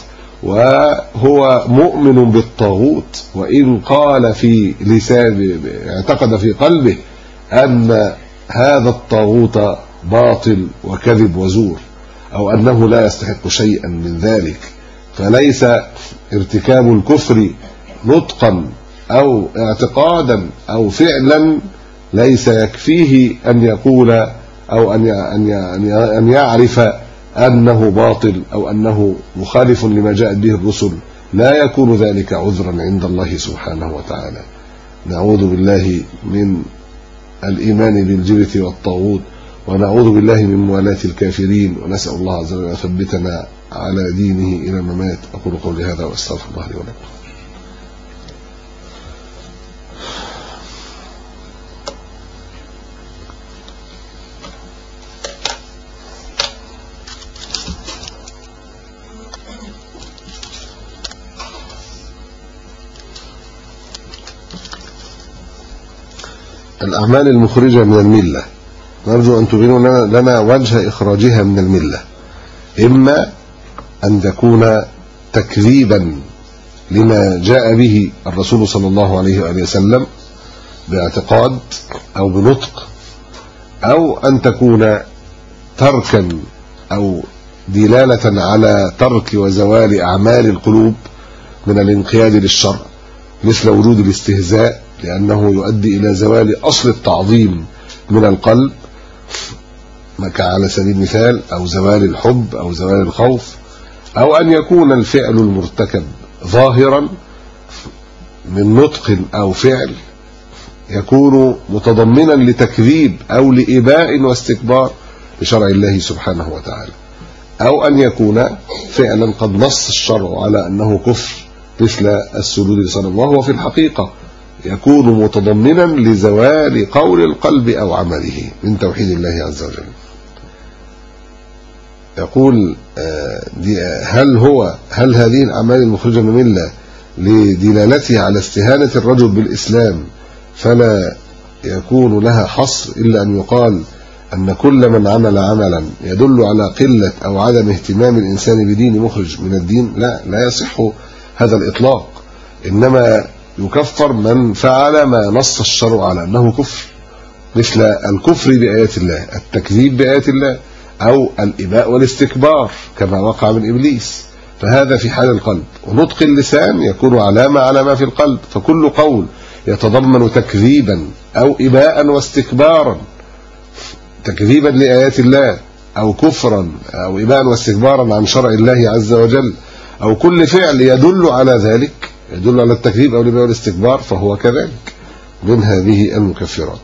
وهو مؤمن بالطاغوت، وإن قال في لسانه اعتقد في قلبه أن هذا الطاغوت باطل وكذب وزور، أو أنه لا يستحق شيئا من ذلك. فليس ارتكاب الكفر نطقا أو اعتقادا أو فعلا ليس يكفيه أن يقول أو أن يعرف أنه باطل أو أنه مخالف لما جاءت به الرسل، لا يكون ذلك عذرا عند الله سبحانه وتعالى. نعوذ بالله من الإيمان بالجبت والطاغوت، ونعوذ بالله من موالاة الكافرين، ونسأل الله عز وجل يثبتنا على دينه إلى الممات. أقول قولي هذا وأستغفر الله لي ولكم. الأعمال المخرجة من الملة، نرجو أن تبينوا لنا وجه إخراجها من الملة. إما أن تكون تكذيبا لما جاء به الرسول صلى الله عليه وآله وسلم باعتقاد أو بنطق، أو أن تكون تركا أو دلالة على ترك وزوال أعمال القلوب من الانقياد للشرع، مثل وجود الاستهزاء لأنه يؤدي إلى زوال أصل التعظيم من القلب على سبيل المثال، أو زوال الحب أو زوال الخوف، أو أن يكون الفعل المرتكب ظاهرا من نطق أو فعل يكون متضمنا لتكذيب أو لإباء واستكبار لشرع الله سبحانه وتعالى، أو أن يكون فعلا قد نص الشرع على أنه كفر مثل السجود لصنم، وهو في الحقيقة يكون متضمنا لزوال قول القلب أو عمله من توحيد الله عز وجل. يقول هل هذه الأعمال المخرجة من الملة لدلالتها على استهانة الرجل بالإسلام فلا يكون لها حصر إلا أن يقال أن كل من عمل عملا يدل على قلة أو عدم اهتمام الإنسان بدين مخرج من الدين؟ لا يصح هذا الإطلاق، إنما يكفر من فعل ما نص الشرع على أنه كفر، مثل الكفر بآيات الله، التكذيب بآيات الله، أو الإباء والاستكبار كما وقع من إبليس، فهذا في حال القلب. ونطق اللسان يكون علامة على ما في القلب، فكل قول يتضمن تكذيبا أو إباء واستكبارا، تكذيبا لآيات الله أو كفرا أو إباء واستكبارا عن شرع الله عز وجل، أو كل فعل يدل على ذلك، يدل على التكذيب أو الإباء والاستكبار، فهو كذلك من هذه المكفرات.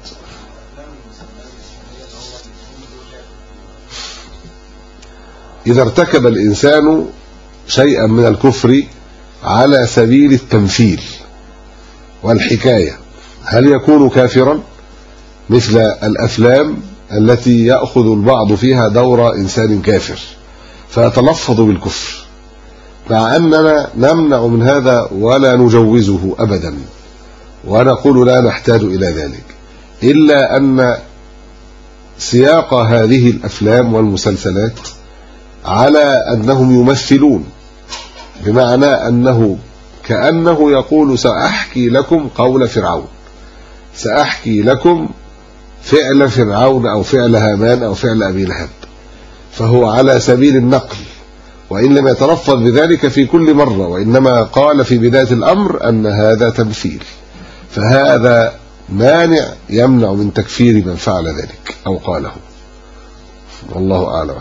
إذا ارتكب الإنسان شيئا من الكفر على سبيل التمثيل والحكاية، هل يكون كافرا؟ مثل الأفلام التي يأخذ البعض فيها دور إنسان كافر فيتلفظ بالكفر، مع أننا نمنع من هذا ولا نجوزه أبدا ونقول لا نحتاج إلى ذلك، إلا أن سياق هذه الأفلام والمسلسلات على أنهم يمثلون، بمعنى أنه كأنه يقول سأحكي لكم قول فرعون، سأحكي لكم فعل فرعون أو فعل هامان أو فعل أبي لهب، فهو على سبيل النقل، وإن لم يتلفظ بذلك في كل مرة، وإنما قال في بداية الأمر أن هذا تمثيل، فهذا مانع يمنع من تكفير من فعل ذلك أو قاله، والله أعلم.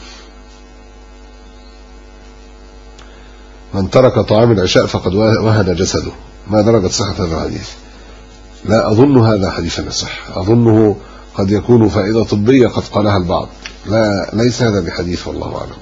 من ترك طعام العشاء فقد وهن جسده، ما درجة صحة هذا الحديث؟ لا أظن هذا حديثا يصح، أظنه قد يكون فائدة طبية قد قالها البعض، ليس هذا بحديث والله أعلم.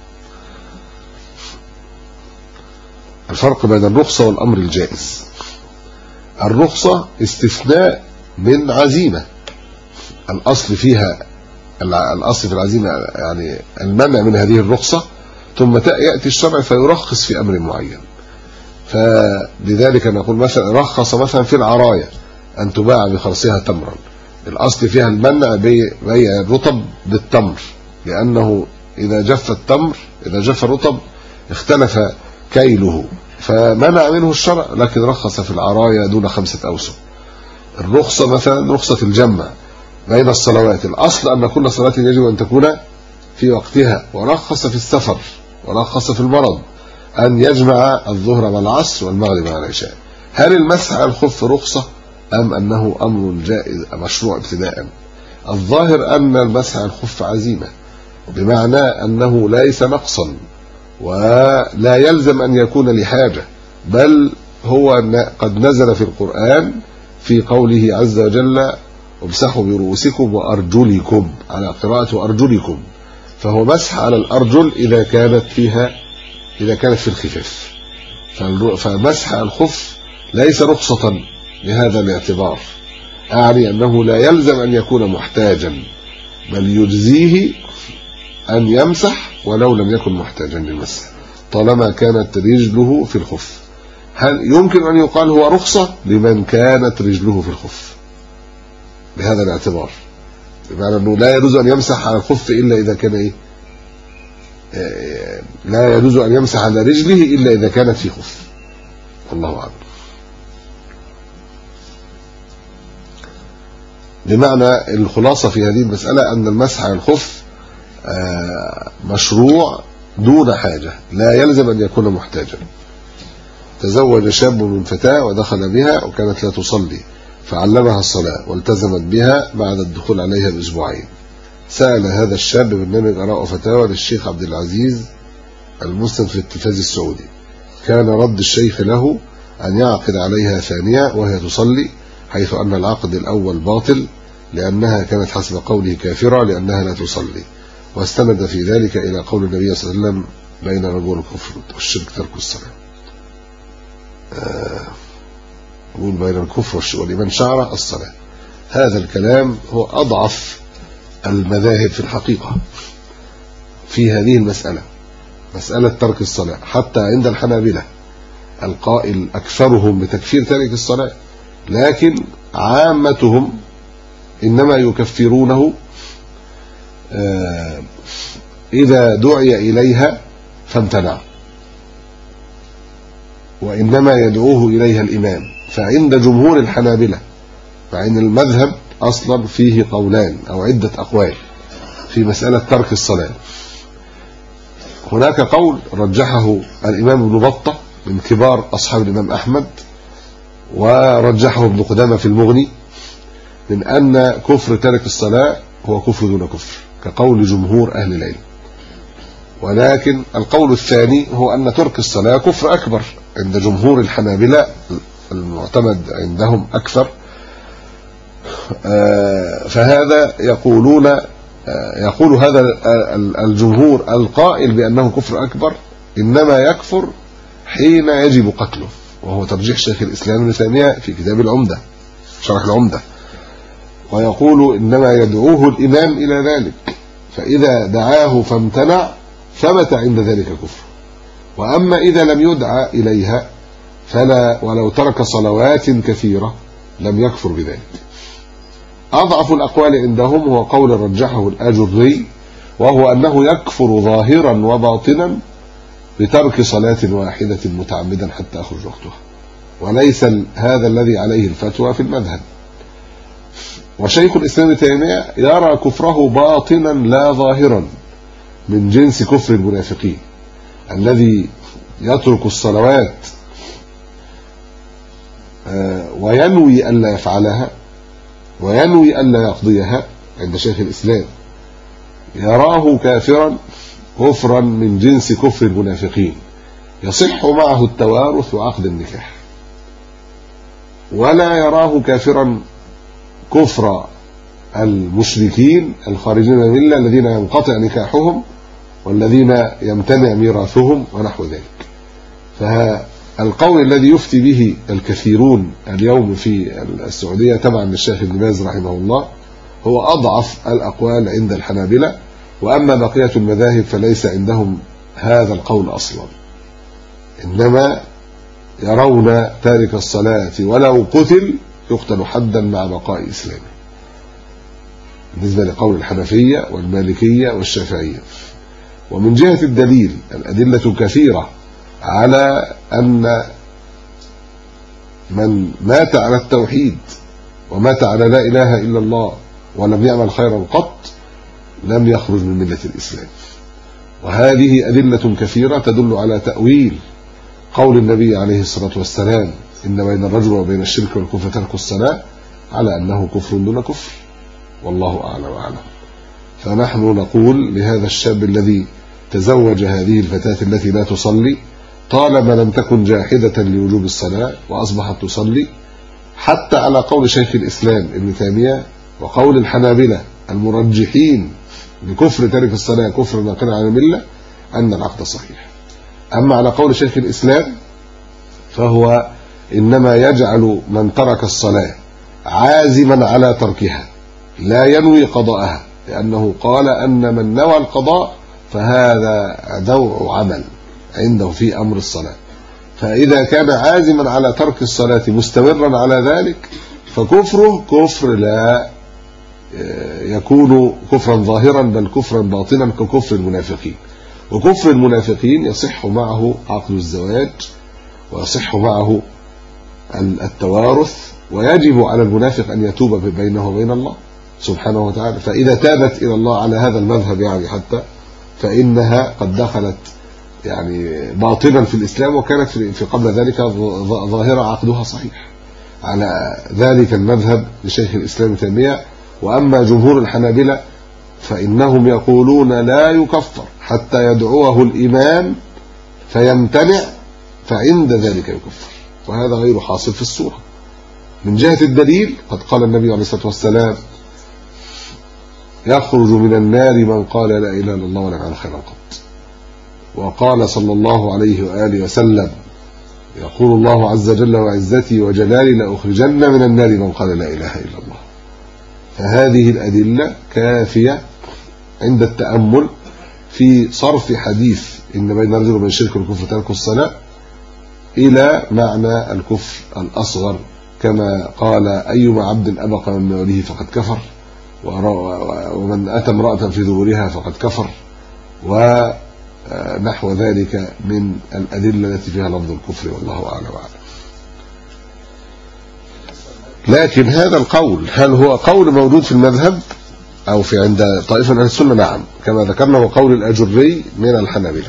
الفرق بين الرخصة والأمر الجائز. الرخصة استثناء من عزيمة، الأصل في العزيمة يعني المنع من هذه الرخصة، ثم يأتي الشرع فيرخص في أمر معين، فلذلك نقول مثلا رخص مثلا في العراية أن تباع بخرصها تمرا، الأصل فيها المنع بيع الرطب بالتمر، لأنه إذا جف الرطب اختلف كيله فمنع منه الشرع، لكن رخص في العراية دون 5 أوسق. الرخصة مثلا رخصة الجمع بين الصلوات، الأصل أن كل صلاة يجب أن تكون في وقتها، ورخص في السفر، ورخص في المرض أن يجمع الظهر والعصر والمغرب مع العشاء. هل المسح على الخف رخصة أم أنه أمر جائز مشروع ابتداء؟ الظاهر أن المسح على الخف عزيمة، بمعنى أنه ليس نقصا ولا يلزم أن يكون لحاجة، بل هو قد نزل في القرآن في قوله عز وجل امسحوا برؤوسكم وأرجلكم، على قراءة أرجلكم، فهو مسح على الأرجل إذا كانت في الخفاف، فمسح الخف ليس رخصة بهذا الاعتبار، أعني أنه لا يلزم أن يكون محتاجا، بل يجزيه أن يمسح ولو لم يكن محتاجا للمسح طالما كانت رجله في الخف. هل يمكن أن يقال هو رخصة لمن كانت رجله في الخف؟ بهذا الاعتبار، بمعنى أنه لا يجوز أن يمسح على الخف إلا إذا كان لا يجوز أن يمسح على رجله إلا إذا كانت في خف. الله أعلم. بمعنى الخلاصة في هذه المسألة أن المسح على الخف مشروع دون حاجة، لا يلزم أن يكون محتاجا. تزوج شاب من فتاة ودخل بها وكانت لا تصلي فعلمها الصلاة والتزمت بها بعد الدخول عليها بأسبوعين. سأل هذا الشاب برنامج آراء وفتاوى للشيخ عبد العزيز المسند في التلفاز السعودي. كان رد الشيخ له أن يعقد عليها ثانية وهي تصلي، حيث أن العقد الأول باطل لأنها كانت حسب قوله كافرة لأنها لا تصلي، واستند في ذلك إلى قول النبي صلى الله عليه وسلم بين الرجل الكفر والشرك ترك الصلاة. يقول بين الكفر والإيمان شعرة الصلاة. هذا الكلام هو أضعف المذاهب في الحقيقة في هذه المسألة، مسألة ترك الصلاة، حتى عند الحنابلة القائل أكثرهم بتكفير تارك الصلاة، لكن عامتهم إنما يكفرونه إذا دعي إليها فامتنع، وإنما يدعوه إليها الإمام. فعند جمهور الحنابلة، فإن المذهب أصلا فيه قولان أو عدة أقوال في مسألة ترك الصلاة. هناك قول رجحه الإمام ابن بطة من كبار أصحاب الإمام أحمد، ورجحه ابن قدامة في المغني، من أن كفر ترك الصلاة هو كفر دون كفر كقول جمهور أهل العلم. ولكن القول الثاني هو أن ترك الصلاة كفر أكبر عند جمهور الحنابلة، المعتمد عندهم أكثر. فهذا يقول هذا الجمهور القائل بأنه كفر أكبر إنما يكفر حين يجب قتله، وهو ترجيح شيخ الإسلام ابن تيمية في كتاب العمدة شرح العمدة، ويقول إنما يدعوه الإمام إلى ذلك، فإذا دعاه فامتنع ثبت عند ذلك كفر. وأما إذا لم يدعى إليها فلا، ولو ترك صلوات كثيرة لم يكفر بذلك. أضعف الأقوال عندهم هو قول رجحه الآجري، وهو أنه يكفر ظاهرا وباطنا بترك صلاة واحدة متعمدا حتى يخرج وقتها، وليس هذا الذي عليه الفتوى في المذهب. وشيخ الإسلام ابن تيمية يرى كفره باطنا لا ظاهرا من جنس كفر المنافقين، الذي يترك الصلوات وينوي ألا يفعلها وينوي ألا يقضيها. عند شيخ الإسلام يراه كافرا كفرا من جنس كفر المنافقين يصح معه التوارث وعقد النكاح، ولا يراه كافرا كفر المشركين الخارجين من الملة الذين ينقطع نكاحهم والذين يمتنع ميراثهم ونحو ذلك. فالقول الذي يفتي به الكثيرون اليوم في السعودية تبعا للشيخ ابن باز رحمه الله هو أضعف الأقوال عند الحنابلة، وأما بقية المذاهب فليس عندهم هذا القول أصلا، إنما يرون تارك الصلاة ولو قتل يقتل حدا مع بقاء إسلامه، بالنسبة لقول الحنفية والمالكية والشافعية. ومن جهة الدليل الأدلة كثيرة على أن من مات على التوحيد ومات على لا إله إلا الله ولم يعمل خيرا قط لم يخرج من ملة الإسلام. وهذه أدلة كثيرة تدل على تأويل قول النبي عليه الصلاة والسلام إن بين الرجل وبين الشرك والكفر ترك الصلاة، على أنه كفر دون كفر، والله أعلم وأعلم. فنحن نقول لهذا الشاب الذي تزوج هذه الفتاة التي لا تصلي طالما لم تكن جاحدة لوجوب الصلاة وأصبحت تصلي، حتى على قول شيخ الإسلام ابن تيمية وقول الحنابلة المرجحين لكفر تارك الصلاة كفر ناقلا عن الملة، أن العقد صحيح. أما على قول شيخ الإسلام فهو إنما يجعل من ترك الصلاة عازما على تركها لا ينوي قضاءها، لأنه قال أن من نوى القضاء فهذا نوع عمل عنده في أمر الصلاة، فإذا كان عازما على ترك الصلاة مستمرا على ذلك فكفره كفر لا يكون كفرا ظاهرا بل كفرا باطنا ككفر المنافقين. وكفر المنافقين يصح معه عقد الزواج ويصح معه التوارث، ويجب على المنافق أن يتوب بينه وبين الله سبحانه وتعالى. فإذا تابت إلى الله على هذا المذهب يعني حتى فإنها قد دخلت يعني باطنا في الإسلام، وكانت في قبل ذلك ظاهرة عقدها صحيح على ذلك المذهب لشيخ الإسلام تيمية. وأما جمهور الحنابلة فإنهم يقولون لا يكفر حتى يدعوه الإمام فيمتنع، فعند ذلك يكفر، وهذا غير حاصل في الصورة. من جهة الدليل قد قال النبي عليه الصلاة والسلام يخرج من النار من قال لا إله إلا الله ولم يعمل خيرا قط. وقال صلى الله عليه وآله وسلم يقول الله عز وجل وعزتي وجلالي لأخرجن من النار من قال لا إله إلا الله. فهذه الأدلة كافية عند التأمل في صرف حديث إن بين الرجل وبين الشرك والكفر ترك الصلاة إلى معنى الكفر الأصغر، كما قال أيما عبد أبق من موله فقد كفر، ومن أتى امرأة في دبرها فقد كفر، ونحو ذلك من الأدلة التي فيها لفظ الكفر، والله أعلم. لكن هذا القول هل هو قول موجود في المذهب أو في عند طائفة من أهل السنة؟ نعم، كما ذكرنا هو قول الأجري من الحنابلة.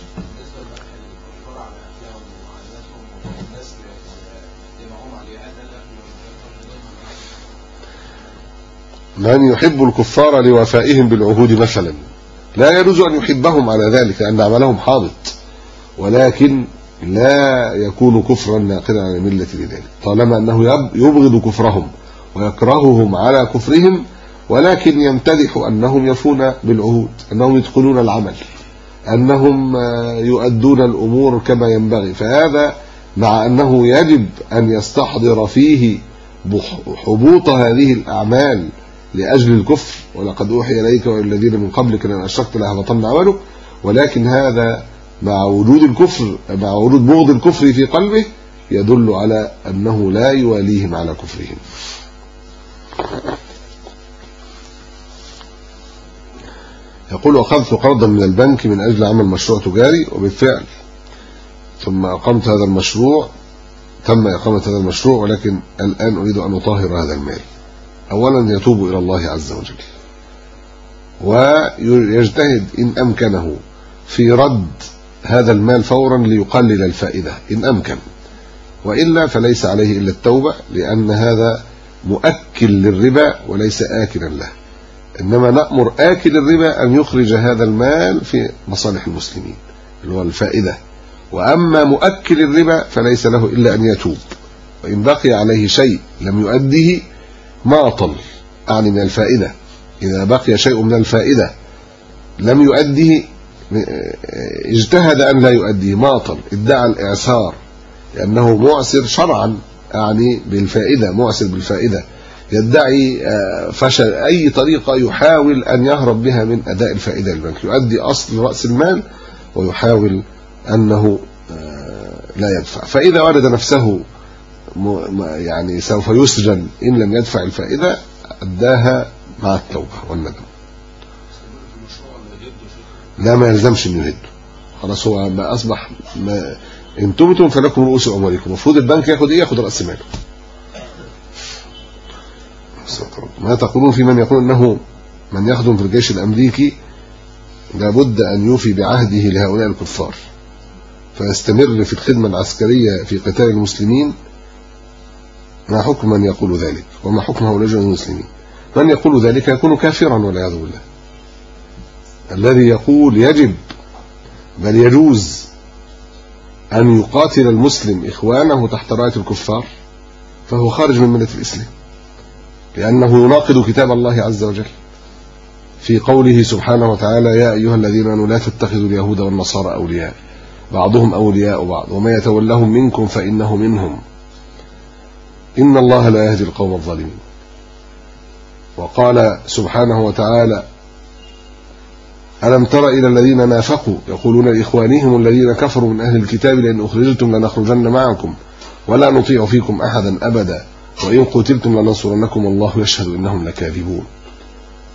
من يحب الكفار لوفائهم بالعهود مثلا لا يجوز أن يحبهم على ذلك لأن عملهم حابط، ولكن لا يكون كفرا ناقلا عن الملة لذلك طالما أنه يبغض كفرهم ويكرههم على كفرهم، ولكن يمتدح أنهم يفون بالعهود، أنهم يتقنون العمل، أنهم يؤدون الأمور كما ينبغي. فهذا مع أنه يجب أن يستحضر فيه حبوط هذه الأعمال لأجل الكفر، ولقد أوحي إليك والذين من قبلك لأن أشركت لأحبطن عملك، ولكن هذا مع وجود الكفر، مع وجود بغض الكفر في قلبه يدل على أنه لا يواليهم على كفرهم. يقول أخذت قرضا من البنك من أجل عمل مشروع تجاري، وبالفعل ثم أقمت هذا المشروع، تم إقامة هذا المشروع، ولكن الآن أريد أن أطهر هذا المال. أولا يتوب إلى الله عز وجل ويجتهد إن أمكنه في رد هذا المال فورا ليقلل الفائدة إن أمكن، وإلا فليس عليه إلا التوبة، لأن هذا مؤكل للربا وليس آكلا له، إنما نأمر آكل الربا أن يخرج هذا المال في مصالح المسلمين اللي هو الفائدة، وأما مؤكل الربا فليس له إلا أن يتوب، وإن بقي عليه شيء لم يؤديه معطل أعني من الفائدة، إذا بقي شيء من الفائدة لم يؤديه اجتهد أن لا يؤديه معطل، ادعى الإعسار لأنه معسر شرعا أعني بالفائدة، معسر بالفائدة، يدعي فشل أي طريقة يحاول أن يهرب بها من أداء الفائدة للبنك، يؤدي أصل رأس المال ويحاول أنه لا يدفع، فإذا وجد نفسه يعني سوف يسجن إن لم يدفع الفائدة أداها مع التوبة والندم. لا ما يلزمش أن يهد، خلاص هو ما أصبح إن تبتم فلكم رؤوس أموالكم، المفروض البنك ياخد إيه؟ ياخد رأس ماله. ما تقولون في من يقول أنه من يخدم في الجيش الأمريكي لابد أن يوفي بعهده لهؤلاء الكفار فيستمر في الخدمة العسكرية في قتال المسلمين؟ ما حكم من يقول ذلك؟ وما حكم هؤلاء المسلمين؟ من يقول ذلك يكون كافرا والعياذ بالله. الذي يقول يجب بل يجوز أن يقاتل المسلم إخوانه تحت راية الكفار فهو خارج من ملة الإسلام، لأنه يناقض كتاب الله عز وجل في قوله سبحانه وتعالى يا أيها الذين آمنوا لا تتخذوا اليهود والنصارى أولياء بعضهم أولياء بعض وما يتولهم منكم فإنه منهم إن الله لا يهدي القوم الظالمين. وقال سبحانه وتعالى ألم تر إلى الذين نافقوا يقولون لإخوانهم الذين كفروا من أهل الكتاب لئن أخرجتم لنخرجن معكم ولا نطيع فيكم أحدا أبدا وإن قتلتم لننصرنكم والله يشهد إنهم لكاذبون.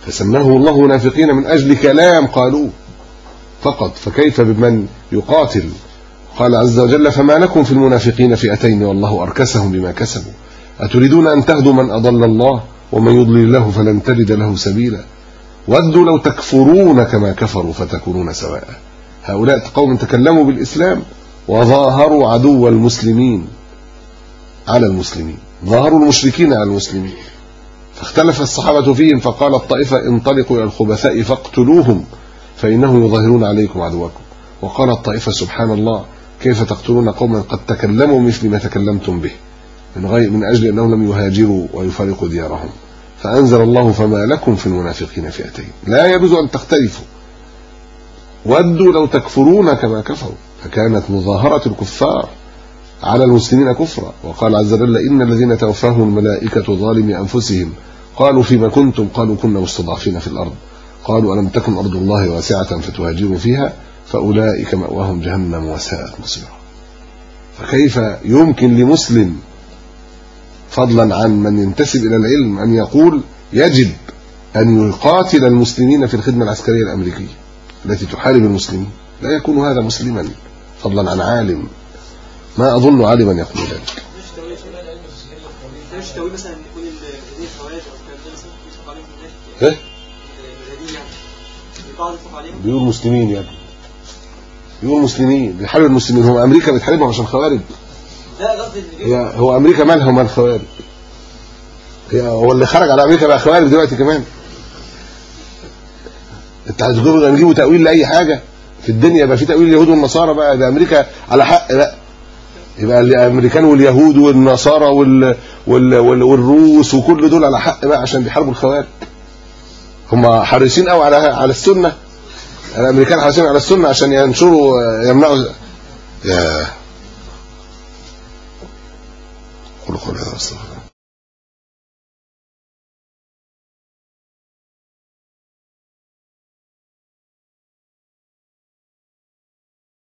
فسماه الله منافقين من أجل كلام قالوه فقط. فكيف بمن يقاتل؟ قال عز وجل فما لكم في المنافقين فئتين والله أركسهم بما كسبوا أتريدون أن تهدوا من أضل الله ومن يضلل الله فلن تجد له سبيلا ودوا لو تكفرون كما كفروا فتكونون سواء. هؤلاء قوم تكلموا بالإسلام وظاهروا عدو المسلمين على المسلمين، ظاهروا المشركين على المسلمين، فاختلف الصحابة فيهم فقال الطائفة انطلقوا إلى الخبثاء فاقتلوهم فإنهم يظاهرون عليكم عدوكم، وقال الطائفة سبحان الله كيف تقتلون قوما قد تكلموا مثل ما تكلمتم به من أجل أنهم لم يهاجروا ويفارقوا ديارهم. فأنزل الله فما لكم في المنافقين فئتين لا يجوز أن تختلفوا ودوا لو تكفرون كما كفروا، فكانت مظاهرة الكفار على المسلمين كفرا. وقال عز وجل إن الذين توفاهم الملائكة ظالمي أنفسهم قالوا فيما كنتم قالوا كنا مستضعفين في الأرض قالوا ألم تكن أرض الله واسعة فتهاجروا فيها فأولئك مأواهم جهنم وساءت مصيرا. فكيف يمكن لمسلم فضلا عن من ينتسب إلى العلم أن يقول يجب أن يقاتل المسلمين في الخدمة العسكرية الأمريكية التي تحارب المسلمين؟ لا يكون هذا مسلما فضلا عن عالم. ما أظن عالما يقول ذلك. مش تقول مثلا ان يكون الذين خوارج او الكلام مثلا يصف عليهم الناس الذين يعني بعض يصف عليهم بيقول مسلمين يا ابني، بيقول مسلمين بيحارب المسلمين. هو امريكا بتحاربهم عشان خوارج؟ لا قصدي هو امريكا مالها ومال الخوارج؟ هو اللي خرج على امريكا بقى خوارج دلوقتي كمان؟ انت هتجيبوا تاويل لاي حاجه في الدنيا؟ يبقى في تاويل اليهود والنصارى بقى، ده امريكا على حق بقى، يبقى الامريكان واليهود والنصارى والروس وكل دول على حق بقى عشان بيحاربوا الخوارج. هم حريصين قوي على السنه، الامريكان حريصين على السنه عشان ينشروا يمنعوا. يا قولوا قولوا هذا.